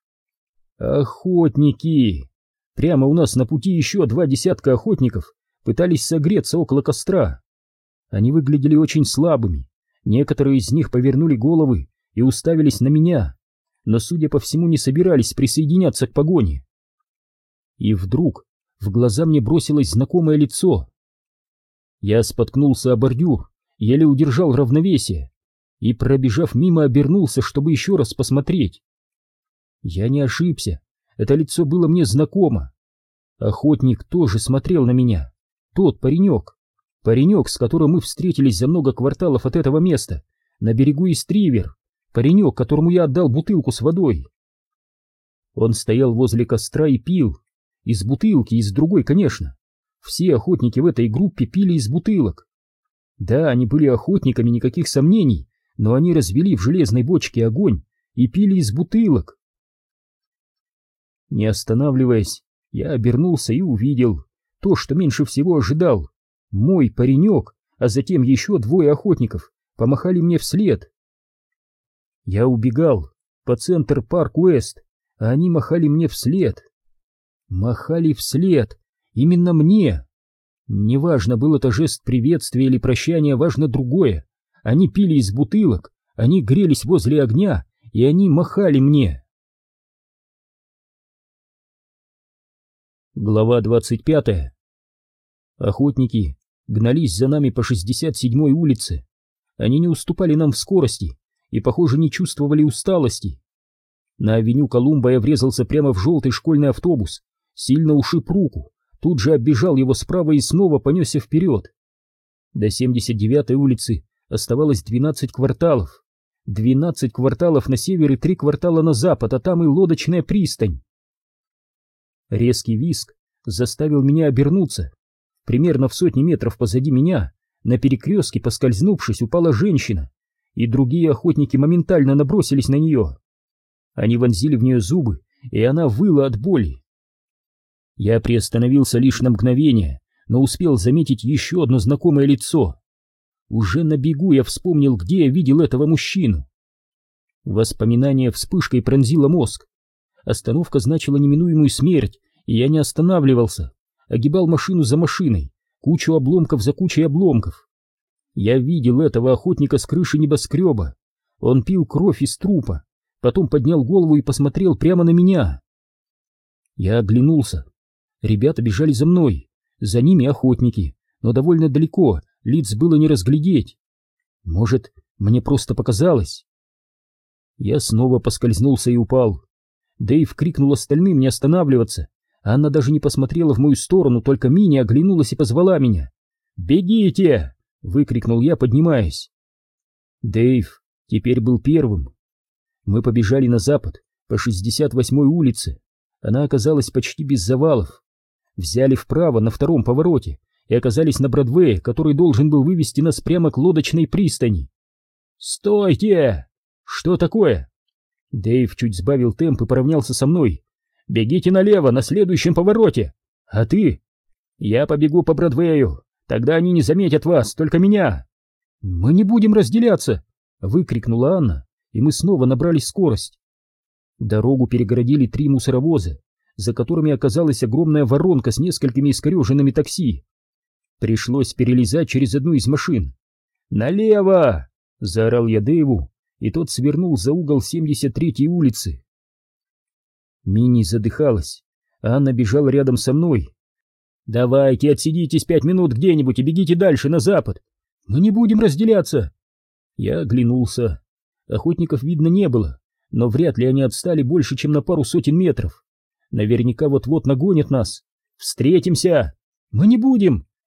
Охотники! Прямо у нас на пути еще два десятка охотников пытались согреться около костра. Они выглядели очень слабыми, некоторые из них повернули головы и уставились на меня, но, судя по всему, не собирались присоединяться к погоне. И вдруг в глаза мне бросилось знакомое лицо. Я споткнулся о бордюр, еле удержал равновесие и, пробежав мимо, обернулся, чтобы еще раз посмотреть. Я не ошибся, это лицо было мне знакомо. Охотник тоже смотрел на меня, тот паренек, паренек, с которым мы встретились за много кварталов от этого места, на берегу Истривер, паренек, которому я отдал бутылку с водой. Он стоял возле костра и пил, из бутылки, из другой, конечно. Все охотники в этой группе пили из бутылок. Да, они были охотниками, никаких сомнений, но они развели в железной бочке огонь и пили из бутылок. Не останавливаясь, я обернулся и увидел то, что меньше всего ожидал. Мой паренек, а затем еще двое охотников помахали мне вслед. Я убегал по центр Парк-Уэст, а они махали мне вслед. Махали вслед, именно мне. Неважно, был это жест приветствия или прощания, важно другое. Они пили из бутылок, они грелись возле огня, и они махали мне. Глава двадцать пятая. Охотники гнались за нами по шестьдесят седьмой улице. Они не уступали нам в скорости и, похоже, не чувствовали усталости. На авеню Колумба я врезался прямо в желтый школьный автобус, сильно ушиб руку, тут же оббежал его справа и снова понесся вперед. До семьдесят девятой улицы оставалось двенадцать кварталов. двенадцать кварталов на север и три квартала на запад, а там и лодочная пристань. Резкий визг заставил меня обернуться. Примерно в сотни метров позади меня, на перекрестке, поскользнувшись, упала женщина, и другие охотники моментально набросились на нее. Они вонзили в нее зубы, и она выла от боли. Я приостановился лишь на мгновение, но успел заметить еще одно знакомое лицо. Уже на бегу я вспомнил, где я видел этого мужчину. Воспоминание вспышкой пронзило мозг. Остановка значила неминуемую смерть, и я не останавливался, огибал машину за машиной, кучу обломков за кучей обломков. Я видел этого охотника с крыши небоскреба. Он пил кровь из трупа, потом поднял голову и посмотрел прямо на меня. Я оглянулся. Ребята бежали за мной, за ними охотники, но довольно далеко, лиц было не разглядеть. Может, мне просто показалось? Я снова поскользнулся и упал. Дэйв крикнул остальным не останавливаться. Анна даже не посмотрела в мою сторону, только Мини оглянулась и позвала меня. «Бегите!» — выкрикнул я, поднимаясь. Дэйв теперь был первым. Мы побежали на запад, по шестьдесят восьмой улице. Она оказалась почти без завалов. Взяли вправо на втором повороте и оказались на Бродвее, который должен был вывести нас прямо к лодочной пристани. «Стойте!» «Что такое?» Дэйв чуть сбавил темп и поравнялся со мной. «Бегите налево, на следующем повороте! А ты?» «Я побегу по Бродвею, тогда они не заметят вас, только меня!» «Мы не будем разделяться!» — выкрикнула Анна, и мы снова набрали скорость. Дорогу перегородили три мусоровоза, за которыми оказалась огромная воронка с несколькими искореженными такси. Пришлось перелезать через одну из машин. «Налево!» — заорал я Дэйву, и тот свернул за угол семьдесят третьей улицы. Мини задыхалась, а Анна бежала рядом со мной. «Давайте отсидитесь пять минут где-нибудь и бегите дальше, на запад. Мы не будем разделяться!» Я оглянулся. Охотников видно не было, но вряд ли они отстали больше, чем на пару сотен метров. Наверняка вот-вот нагонят нас. «Встретимся!» «Мы не будем!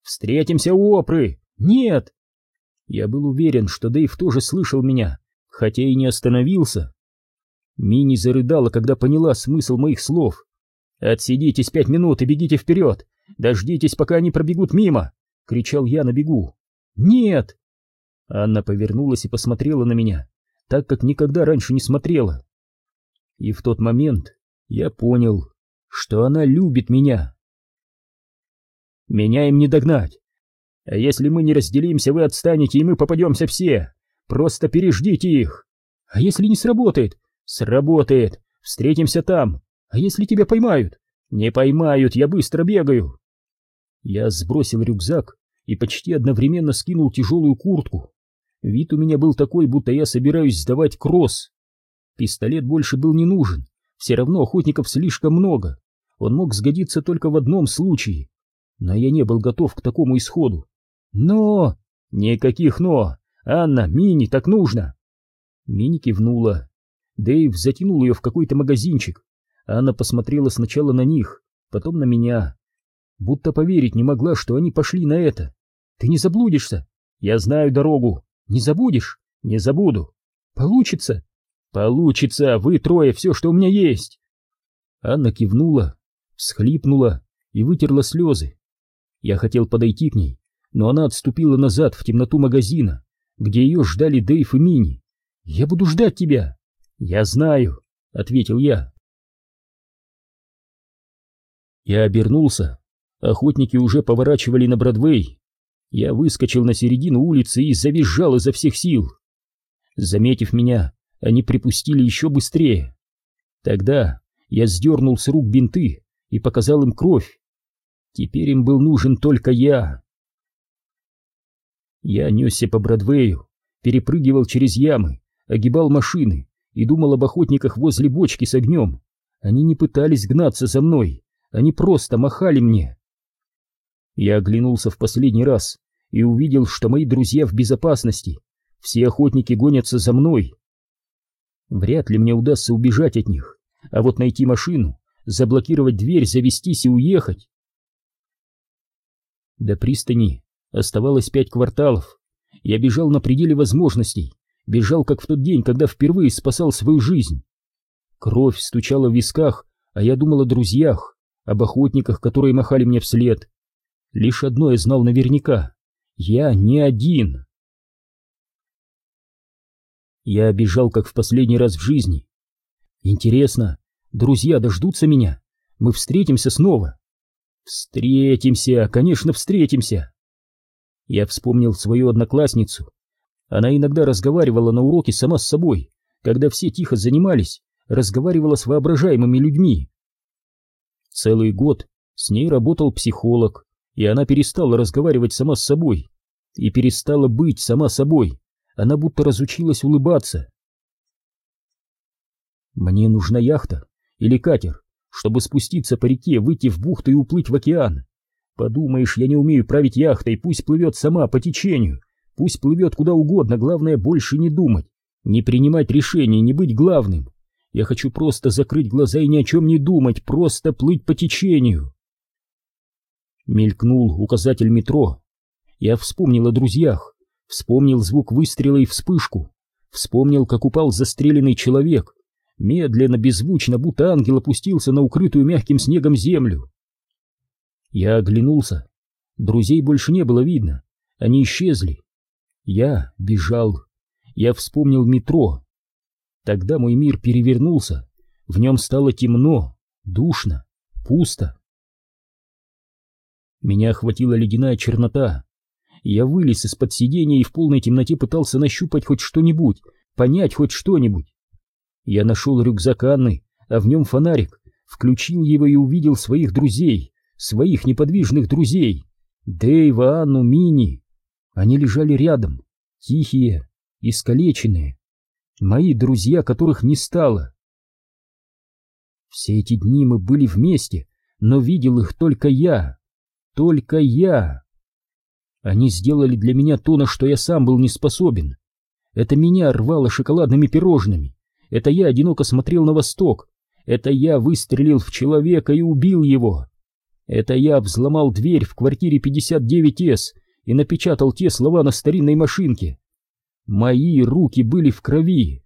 Встретимся у Опры! Нет!» Я был уверен, что Дэйв тоже слышал меня, хотя и не остановился. Мини зарыдала, когда поняла смысл моих слов. «Отсидитесь пять минут и бегите вперед! Дождитесь, пока они пробегут мимо!» — кричал я на бегу. «Нет!» Анна повернулась и посмотрела на меня, так как никогда раньше не смотрела. И в тот момент я понял, что она любит меня. «Меня им не догнать. А если мы не разделимся, вы отстанете, и мы попадемся все. Просто переждите их. А если не сработает? Сработает. Встретимся там. А если тебя поймают? Не поймают, я быстро бегаю». Я сбросил рюкзак и почти одновременно скинул тяжелую куртку. Вид у меня был такой, будто я собираюсь сдавать кросс. Пистолет больше был не нужен. Все равно охотников слишком много. Он мог сгодиться только в одном случае. Но я не был готов к такому исходу. «Но!» «Никаких «но!» «Анна, Мини, так нужно!» Мини кивнула. Дэйв затянул ее в какой-то магазинчик. Анна посмотрела сначала на них, потом на меня. Будто поверить не могла, что они пошли на это. «Ты не заблудишься?» «Я знаю дорогу». «Не забудешь?» «Не забуду». «Получится?» «Получится, вы трое, все, что у меня есть». Анна кивнула, всхлипнула и вытерла слезы. Я хотел подойти к ней, но она отступила назад в темноту магазина, где ее ждали Дэйв и Мини. «Я буду ждать тебя». «Я знаю», — ответил я. Я обернулся. Охотники уже поворачивали на Бродвей. Я выскочил на середину улицы и завизжал изо всех сил. Заметив меня, они припустили еще быстрее. Тогда я сдернул с рук бинты и показал им кровь. Теперь им был нужен только я. Я несся по Бродвею, перепрыгивал через ямы, огибал машины и думал об охотниках возле бочки с огнем. Они не пытались гнаться за мной, они просто махали мне. Я оглянулся в последний раз и увидел, что мои друзья в безопасности. Все охотники гонятся за мной. Вряд ли мне удастся убежать от них, а вот найти машину, заблокировать дверь, завестись и уехать. До пристани оставалось пять кварталов. Я бежал на пределе возможностей, бежал как в тот день, когда впервые спасал свою жизнь. Кровь стучала в висках, а я думал о друзьях, об охотниках, которые махали мне вслед. Лишь одно я знал наверняка: я не один. Я бежал как в последний раз в жизни. Интересно, друзья дождутся меня? Мы встретимся снова? Встретимся, конечно, встретимся. Я вспомнил свою одноклассницу. Она иногда разговаривала на уроке сама с собой, когда все тихо занимались, разговаривала с воображаемыми людьми. Целый год с ней работал психолог, и она перестала разговаривать сама с собой и перестала быть сама собой. Она будто разучилась улыбаться. Мне нужна яхта или катер, чтобы спуститься по реке, выйти в бухту и уплыть в океан. Подумаешь, я не умею править яхтой, пусть плывет сама по течению, пусть плывет куда угодно, главное больше не думать, не принимать решений, не быть главным. Я хочу просто закрыть глаза и ни о чем не думать, просто плыть по течению. Мелькнул указатель метро. Я вспомнил о друзьях, вспомнил звук выстрела и вспышку, вспомнил, как упал застреленный человек. Медленно, беззвучно, будто ангел опустился на укрытую мягким снегом землю. Я оглянулся. Друзей больше не было видно. Они исчезли. Я бежал. Я вспомнил метро. Тогда мой мир перевернулся. В нем стало темно, душно, пусто. Меня охватила ледяная чернота. Я вылез из-под сиденья и в полной темноте пытался нащупать хоть что-нибудь, понять хоть что-нибудь. Я нашел рюкзак Анны, а в нем фонарик, включил его и увидел своих друзей, своих неподвижных друзей, Дэйва, Анну, Мини. Они лежали рядом, тихие, искалеченные, мои друзья, которых не стало. Все эти дни мы были вместе, но видел их только я, только я. Они сделали для меня то, на что я сам был не способен. Это меня рвало шоколадными пирожными. Это я одиноко смотрел на восток. Это я выстрелил в человека и убил его. Это я взломал дверь в квартире пятьдесят девять эс и напечатал те слова на старинной машинке. Мои руки были в крови.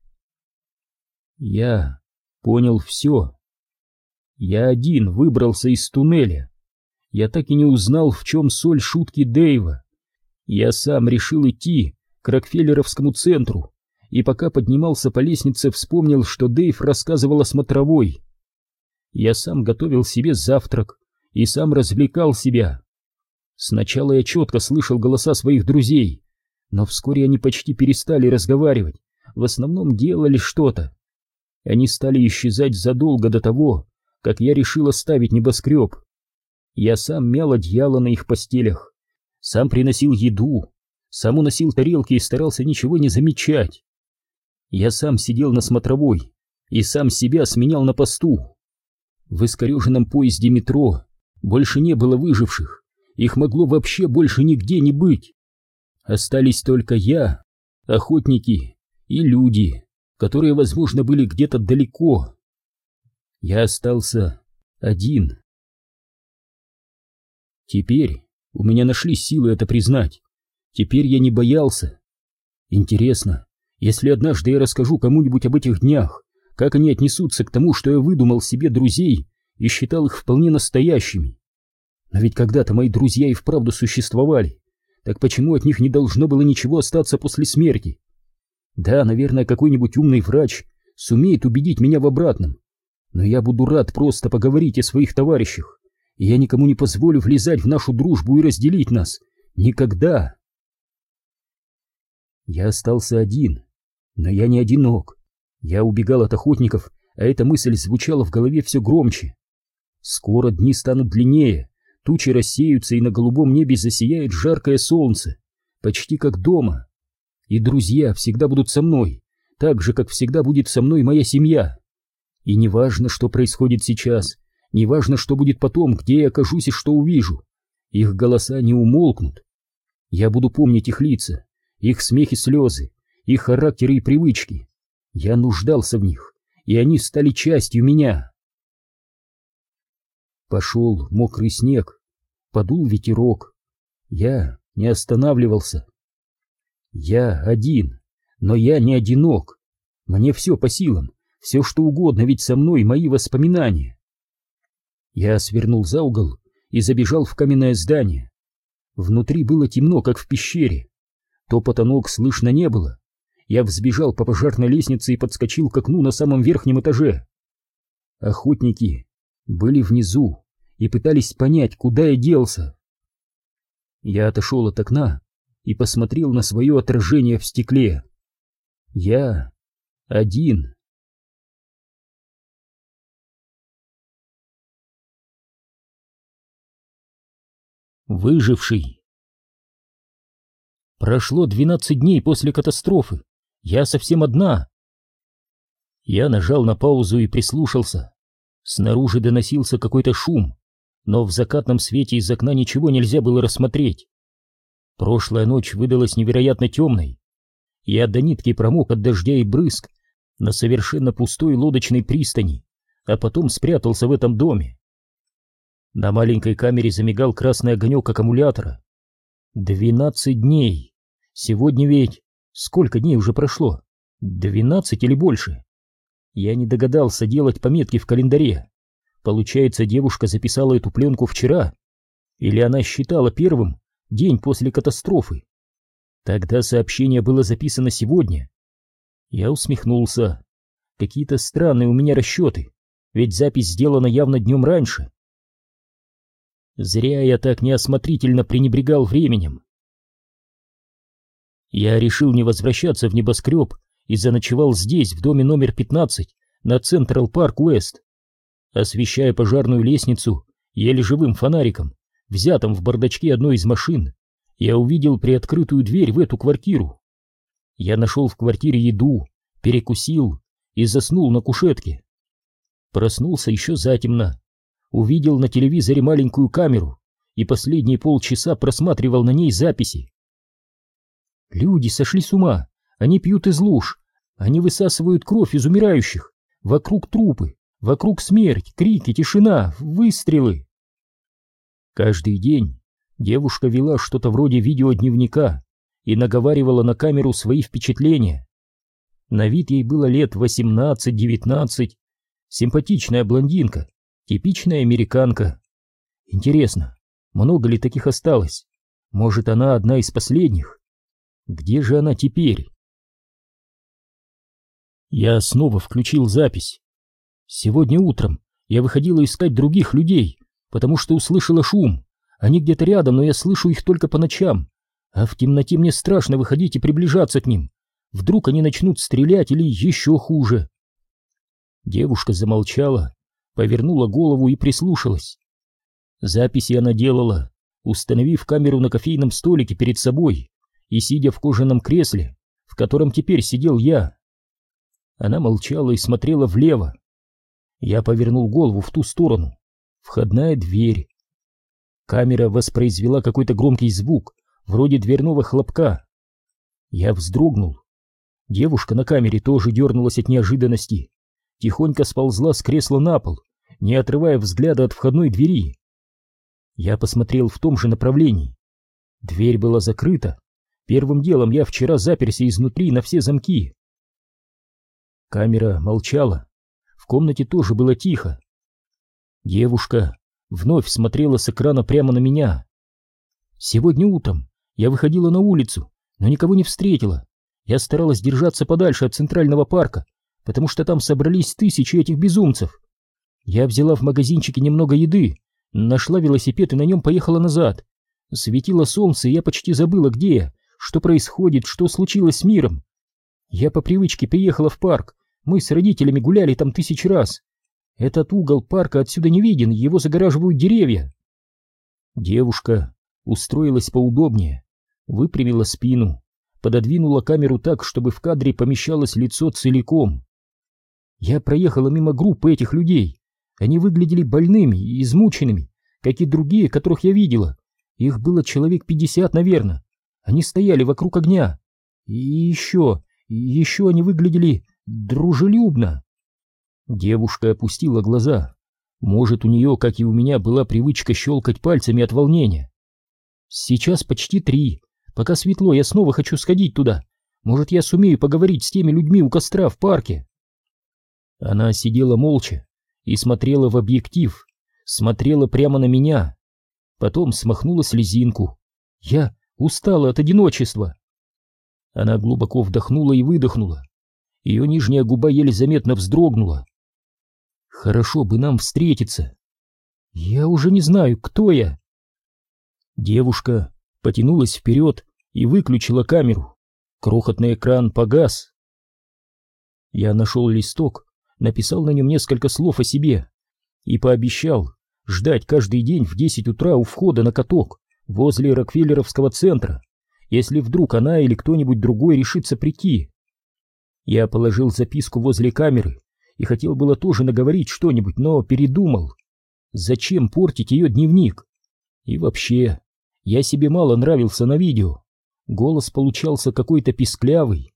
Я понял все. Я один выбрался из туннеля. Я так и не узнал, в чем соль шутки Дэйва. Я сам решил идти к Рокфеллеровскому центру, и пока поднимался по лестнице, вспомнил, что Дэйв рассказывал о смотровой. Я сам готовил себе завтрак и сам развлекал себя. Сначала я четко слышал голоса своих друзей, но вскоре они почти перестали разговаривать, в основном делали что-то. Они стали исчезать задолго до того, как я решил оставить небоскреб. Я сам мял одеяло на их постелях, сам приносил еду, сам уносил тарелки и старался ничего не замечать. Я сам сидел на смотровой и сам себя сменял на посту. В искореженном поезде метро больше не было выживших, их могло вообще больше нигде не быть. Остались только я, охотники и люди, которые, возможно, были где-то далеко. Я остался один. Теперь у меня нашлись силы это признать. Теперь я не боялся. Интересно, если однажды я расскажу кому-нибудь об этих днях, как они отнесутся к тому, что я выдумал себе друзей и считал их вполне настоящими? Но ведь когда-то мои друзья и вправду существовали. Так почему от них не должно было ничего остаться после смерти? Да, наверное, какой-нибудь умный врач сумеет убедить меня в обратном. Но я буду рад просто поговорить о своих товарищах, и я никому не позволю влезать в нашу дружбу и разделить нас. Никогда. Я остался один, но я не одинок. Я убегал от охотников, а эта мысль звучала в голове все громче. Скоро дни станут длиннее, тучи рассеются, и на голубом небе засияет жаркое солнце, почти как дома. И друзья всегда будут со мной, так же, как всегда будет со мной моя семья. И не важно, что происходит сейчас, не важно, что будет потом, где я окажусь и что увижу. Их голоса не умолкнут. Я буду помнить их лица, их смех и слезы, их характеры и привычки. Я нуждался в них, и они стали частью меня. Пошел мокрый снег, подул ветерок. Я не останавливался. Я один, но я не одинок. Мне все по силам, все что угодно, ведь со мной мои воспоминания. Я свернул за угол и забежал в каменное здание. Внутри было темно, как в пещере. Топота ног слышно не было. Я взбежал по пожарной лестнице и подскочил к окну на самом верхнем этаже. Охотники были внизу и пытались понять, куда я делся. Я отошел от окна и посмотрел на свое отражение в стекле. Я один. Выживший. Прошло двенадцать дней после катастрофы. Я совсем одна. Я нажал на паузу и прислушался. Снаружи доносился какой-то шум, но в закатном свете из окна ничего нельзя было рассмотреть. Прошлая ночь выдалась невероятно темной. Я до нитки промок от дождя и брызг на совершенно пустой лодочной пристани, а потом спрятался в этом доме. На маленькой камере замигал красный огонек аккумулятора. Двенадцать дней. Сегодня ведь... Сколько дней уже прошло? Двенадцать или больше? Я не догадался делать пометки в календаре. Получается, девушка записала эту пленку вчера? Или она считала первым день после катастрофы? Тогда сообщение было записано сегодня. Я усмехнулся. Какие-то странные у меня расчеты, ведь запись сделана явно днем раньше. Зря я так неосмотрительно пренебрегал временем. Я решил не возвращаться в небоскреб и заночевал здесь, в доме номер пятнадцать, на Централ Парк Уэст. Освещая пожарную лестницу еле живым фонариком, взятым в бардачке одной из машин, я увидел приоткрытую дверь в эту квартиру. Я нашел в квартире еду, перекусил и заснул на кушетке. Проснулся еще затемно. Увидел на телевизоре маленькую камеру и последние полчаса просматривал на ней записи. Люди сошли с ума, они пьют из луж, они высасывают кровь из умирающих, вокруг трупы, вокруг смерть, крики, тишина, выстрелы. Каждый день девушка вела что-то вроде видеодневника и наговаривала на камеру свои впечатления. На вид ей было лет восемнадцать-девятнадцать, симпатичная блондинка, типичная американка. Интересно, много ли таких осталось? Может, она одна из последних? Где же она теперь? Я снова включил запись. Сегодня утром я выходила искать других людей, потому что услышала шум. Они где-то рядом, но я слышу их только по ночам. А в темноте мне страшно выходить и приближаться к ним. Вдруг они начнут стрелять или еще хуже. Девушка замолчала, повернула голову и прислушалась. Записи она делала, установив камеру на кофейном столике перед собой и сидя в кожаном кресле, в котором теперь сидел я. Она молчала и смотрела влево. Я повернул голову в ту сторону. Входная дверь. Камера воспроизвела какой-то громкий звук, вроде дверного хлопка. Я вздрогнул. Девушка на камере тоже дернулась от неожиданности. Тихонько сползла с кресла на пол, не отрывая взгляда от входной двери. Я посмотрел в том же направлении. Дверь была закрыта. Первым делом я вчера заперся изнутри на все замки. Камера молчала. В комнате тоже было тихо. Девушка вновь смотрела с экрана прямо на меня. Сегодня утром я выходила на улицу, но никого не встретила. Я старалась держаться подальше от Центрального парка, потому что там собрались тысячи этих безумцев. Я взяла в магазинчике немного еды, нашла велосипед и на нем поехала назад. Светило солнце, и я почти забыла, где я, что происходит, что случилось с миром. Я по привычке приехала в парк, мы с родителями гуляли там тысячи раз. Этот угол парка отсюда не виден, его загораживают деревья. Девушка устроилась поудобнее, выпрямила спину, пододвинула камеру так, чтобы в кадре помещалось лицо целиком. Я проехала мимо группы этих людей. Они выглядели больными и измученными, как и другие, которых я видела. Их было человек пятьдесят, наверное. Они стояли вокруг огня. И еще, и еще они выглядели дружелюбно. Девушка опустила глаза. Может, у нее, как и у меня, была привычка щелкать пальцами от волнения. Сейчас почти три. Пока светло, я снова хочу сходить туда. Может, я сумею поговорить с теми людьми у костра в парке. Она сидела молча и смотрела в объектив, смотрела прямо на меня. Потом смахнула слезинку. Я устала от одиночества. Она глубоко вдохнула и выдохнула. Ее нижняя губа еле заметно вздрогнула. Хорошо бы нам встретиться. Я уже не знаю, кто я. Девушка потянулась вперед и выключила камеру. Крохотный экран погас. Я нашел листок, написал на нем несколько слов о себе и пообещал ждать каждый день в десять утра у входа на каток возле Рокфеллеровского центра, если вдруг она или кто-нибудь другой решится прийти. Я положил записку возле камеры и хотел было тоже наговорить что-нибудь, но передумал. Зачем портить ее дневник? И вообще, я себе мало нравился на видео. Голос получался какой-то писклявый.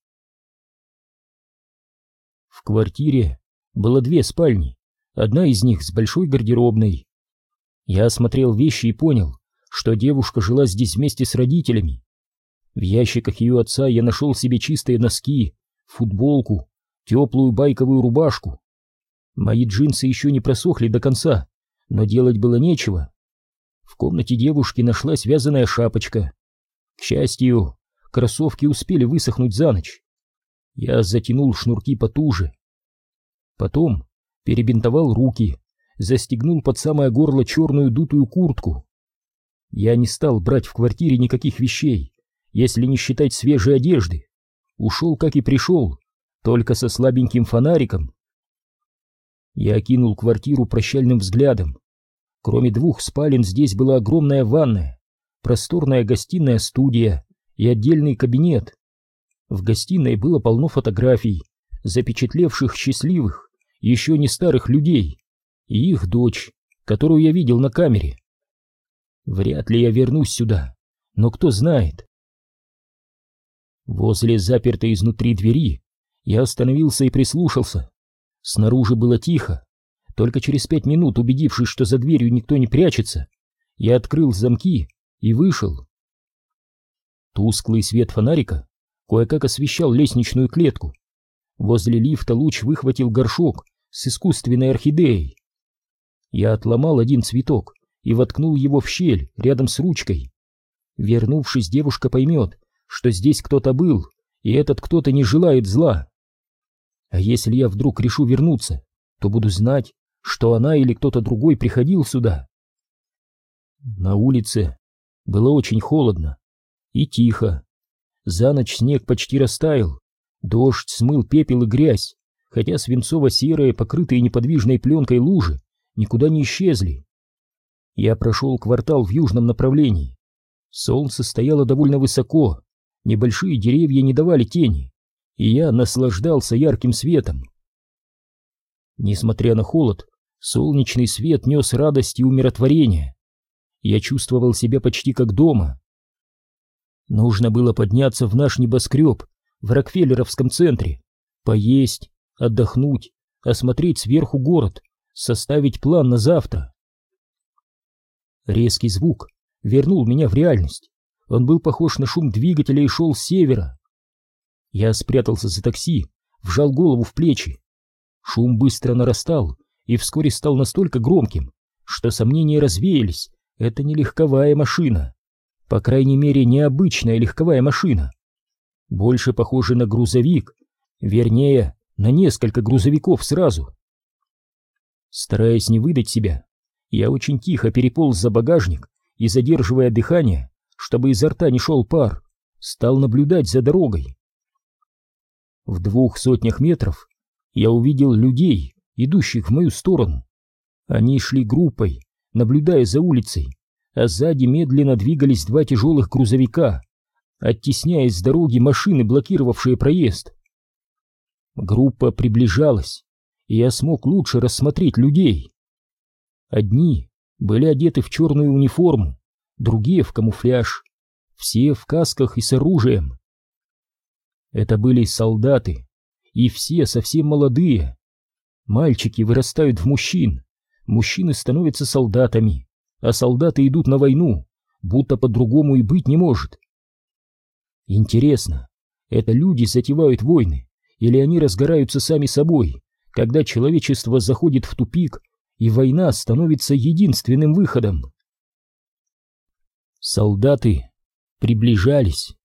В квартире было две спальни, одна из них с большой гардеробной. Я осмотрел вещи и понял, что девушка жила здесь вместе с родителями. В ящиках ее отца я нашел себе чистые носки, футболку, теплую байковую рубашку. Мои джинсы еще не просохли до конца, но делать было нечего. В комнате девушки нашлась вязаная шапочка. К счастью, кроссовки успели высохнуть за ночь. Я затянул шнурки потуже. Потом перебинтовал руки, застегнул под самое горло черную дутую куртку. Я не стал брать в квартире никаких вещей, если не считать свежей одежды. Ушел, как и пришел, только со слабеньким фонариком. Я окинул квартиру прощальным взглядом. Кроме двух спален здесь была огромная ванная, просторная гостиная студия и отдельный кабинет. В гостиной было полно фотографий, запечатлевших счастливых, еще не старых людей, и их дочь, которую я видел на камере. Вряд ли я вернусь сюда, но кто знает. Возле запертой изнутри двери я остановился и прислушался. Снаружи было тихо. Только через пять минут, убедившись, что за дверью никто не прячется, Я открыл замки и вышел. Тусклый свет фонарика кое-как освещал лестничную клетку. Возле лифта луч выхватил горшок с искусственной орхидеей. Я отломал один цветок и воткнул его в щель рядом с ручкой. Вернувшись, девушка поймет, что здесь кто-то был, и этот кто-то не желает зла. А если я вдруг решу вернуться, то буду знать, что она или кто-то другой приходил сюда. На улице было очень холодно и тихо. За ночь снег почти растаял, дождь смыл пепел и грязь, хотя свинцово-серые, покрытые неподвижной пленкой лужи никуда не исчезли. Я прошел квартал в южном направлении. Солнце стояло довольно высоко, небольшие деревья не давали тени, и я наслаждался ярким светом. Несмотря на холод, солнечный свет нес радость и умиротворение. Я чувствовал себя почти как дома. Нужно было подняться в наш небоскреб в Рокфеллеровском центре, поесть, отдохнуть, осмотреть сверху город, составить план на завтра. Резкий звук вернул меня в реальность. Он был похож на шум двигателя и шел с севера. Я спрятался за такси, вжал голову в плечи. Шум быстро нарастал и вскоре стал настолько громким, что сомнения развеялись. Это не легковая машина. По крайней мере, необычная легковая машина. Больше похожа на грузовик, вернее, на несколько грузовиков сразу. Стараясь не выдать себя, я очень тихо переполз за багажник и, задерживая дыхание, чтобы изо рта не шел пар, стал наблюдать за дорогой. В двух сотнях метров я увидел людей, идущих в мою сторону. Они шли группой, наблюдая за улицей, а сзади медленно двигались два тяжелых грузовика, оттесняя с дороги машины, блокировавшие проезд. Группа приближалась, и я смог лучше рассмотреть людей. Одни были одеты в черную униформу, другие в камуфляж, все в касках и с оружием. Это были солдаты, и все совсем молодые. Мальчики вырастают в мужчин, мужчины становятся солдатами, а солдаты идут на войну, будто по-другому и быть не может. Интересно, это люди затевают войны, или они разгораются сами собой, когда человечество заходит в тупик, и война становится единственным выходом? Солдаты приближались.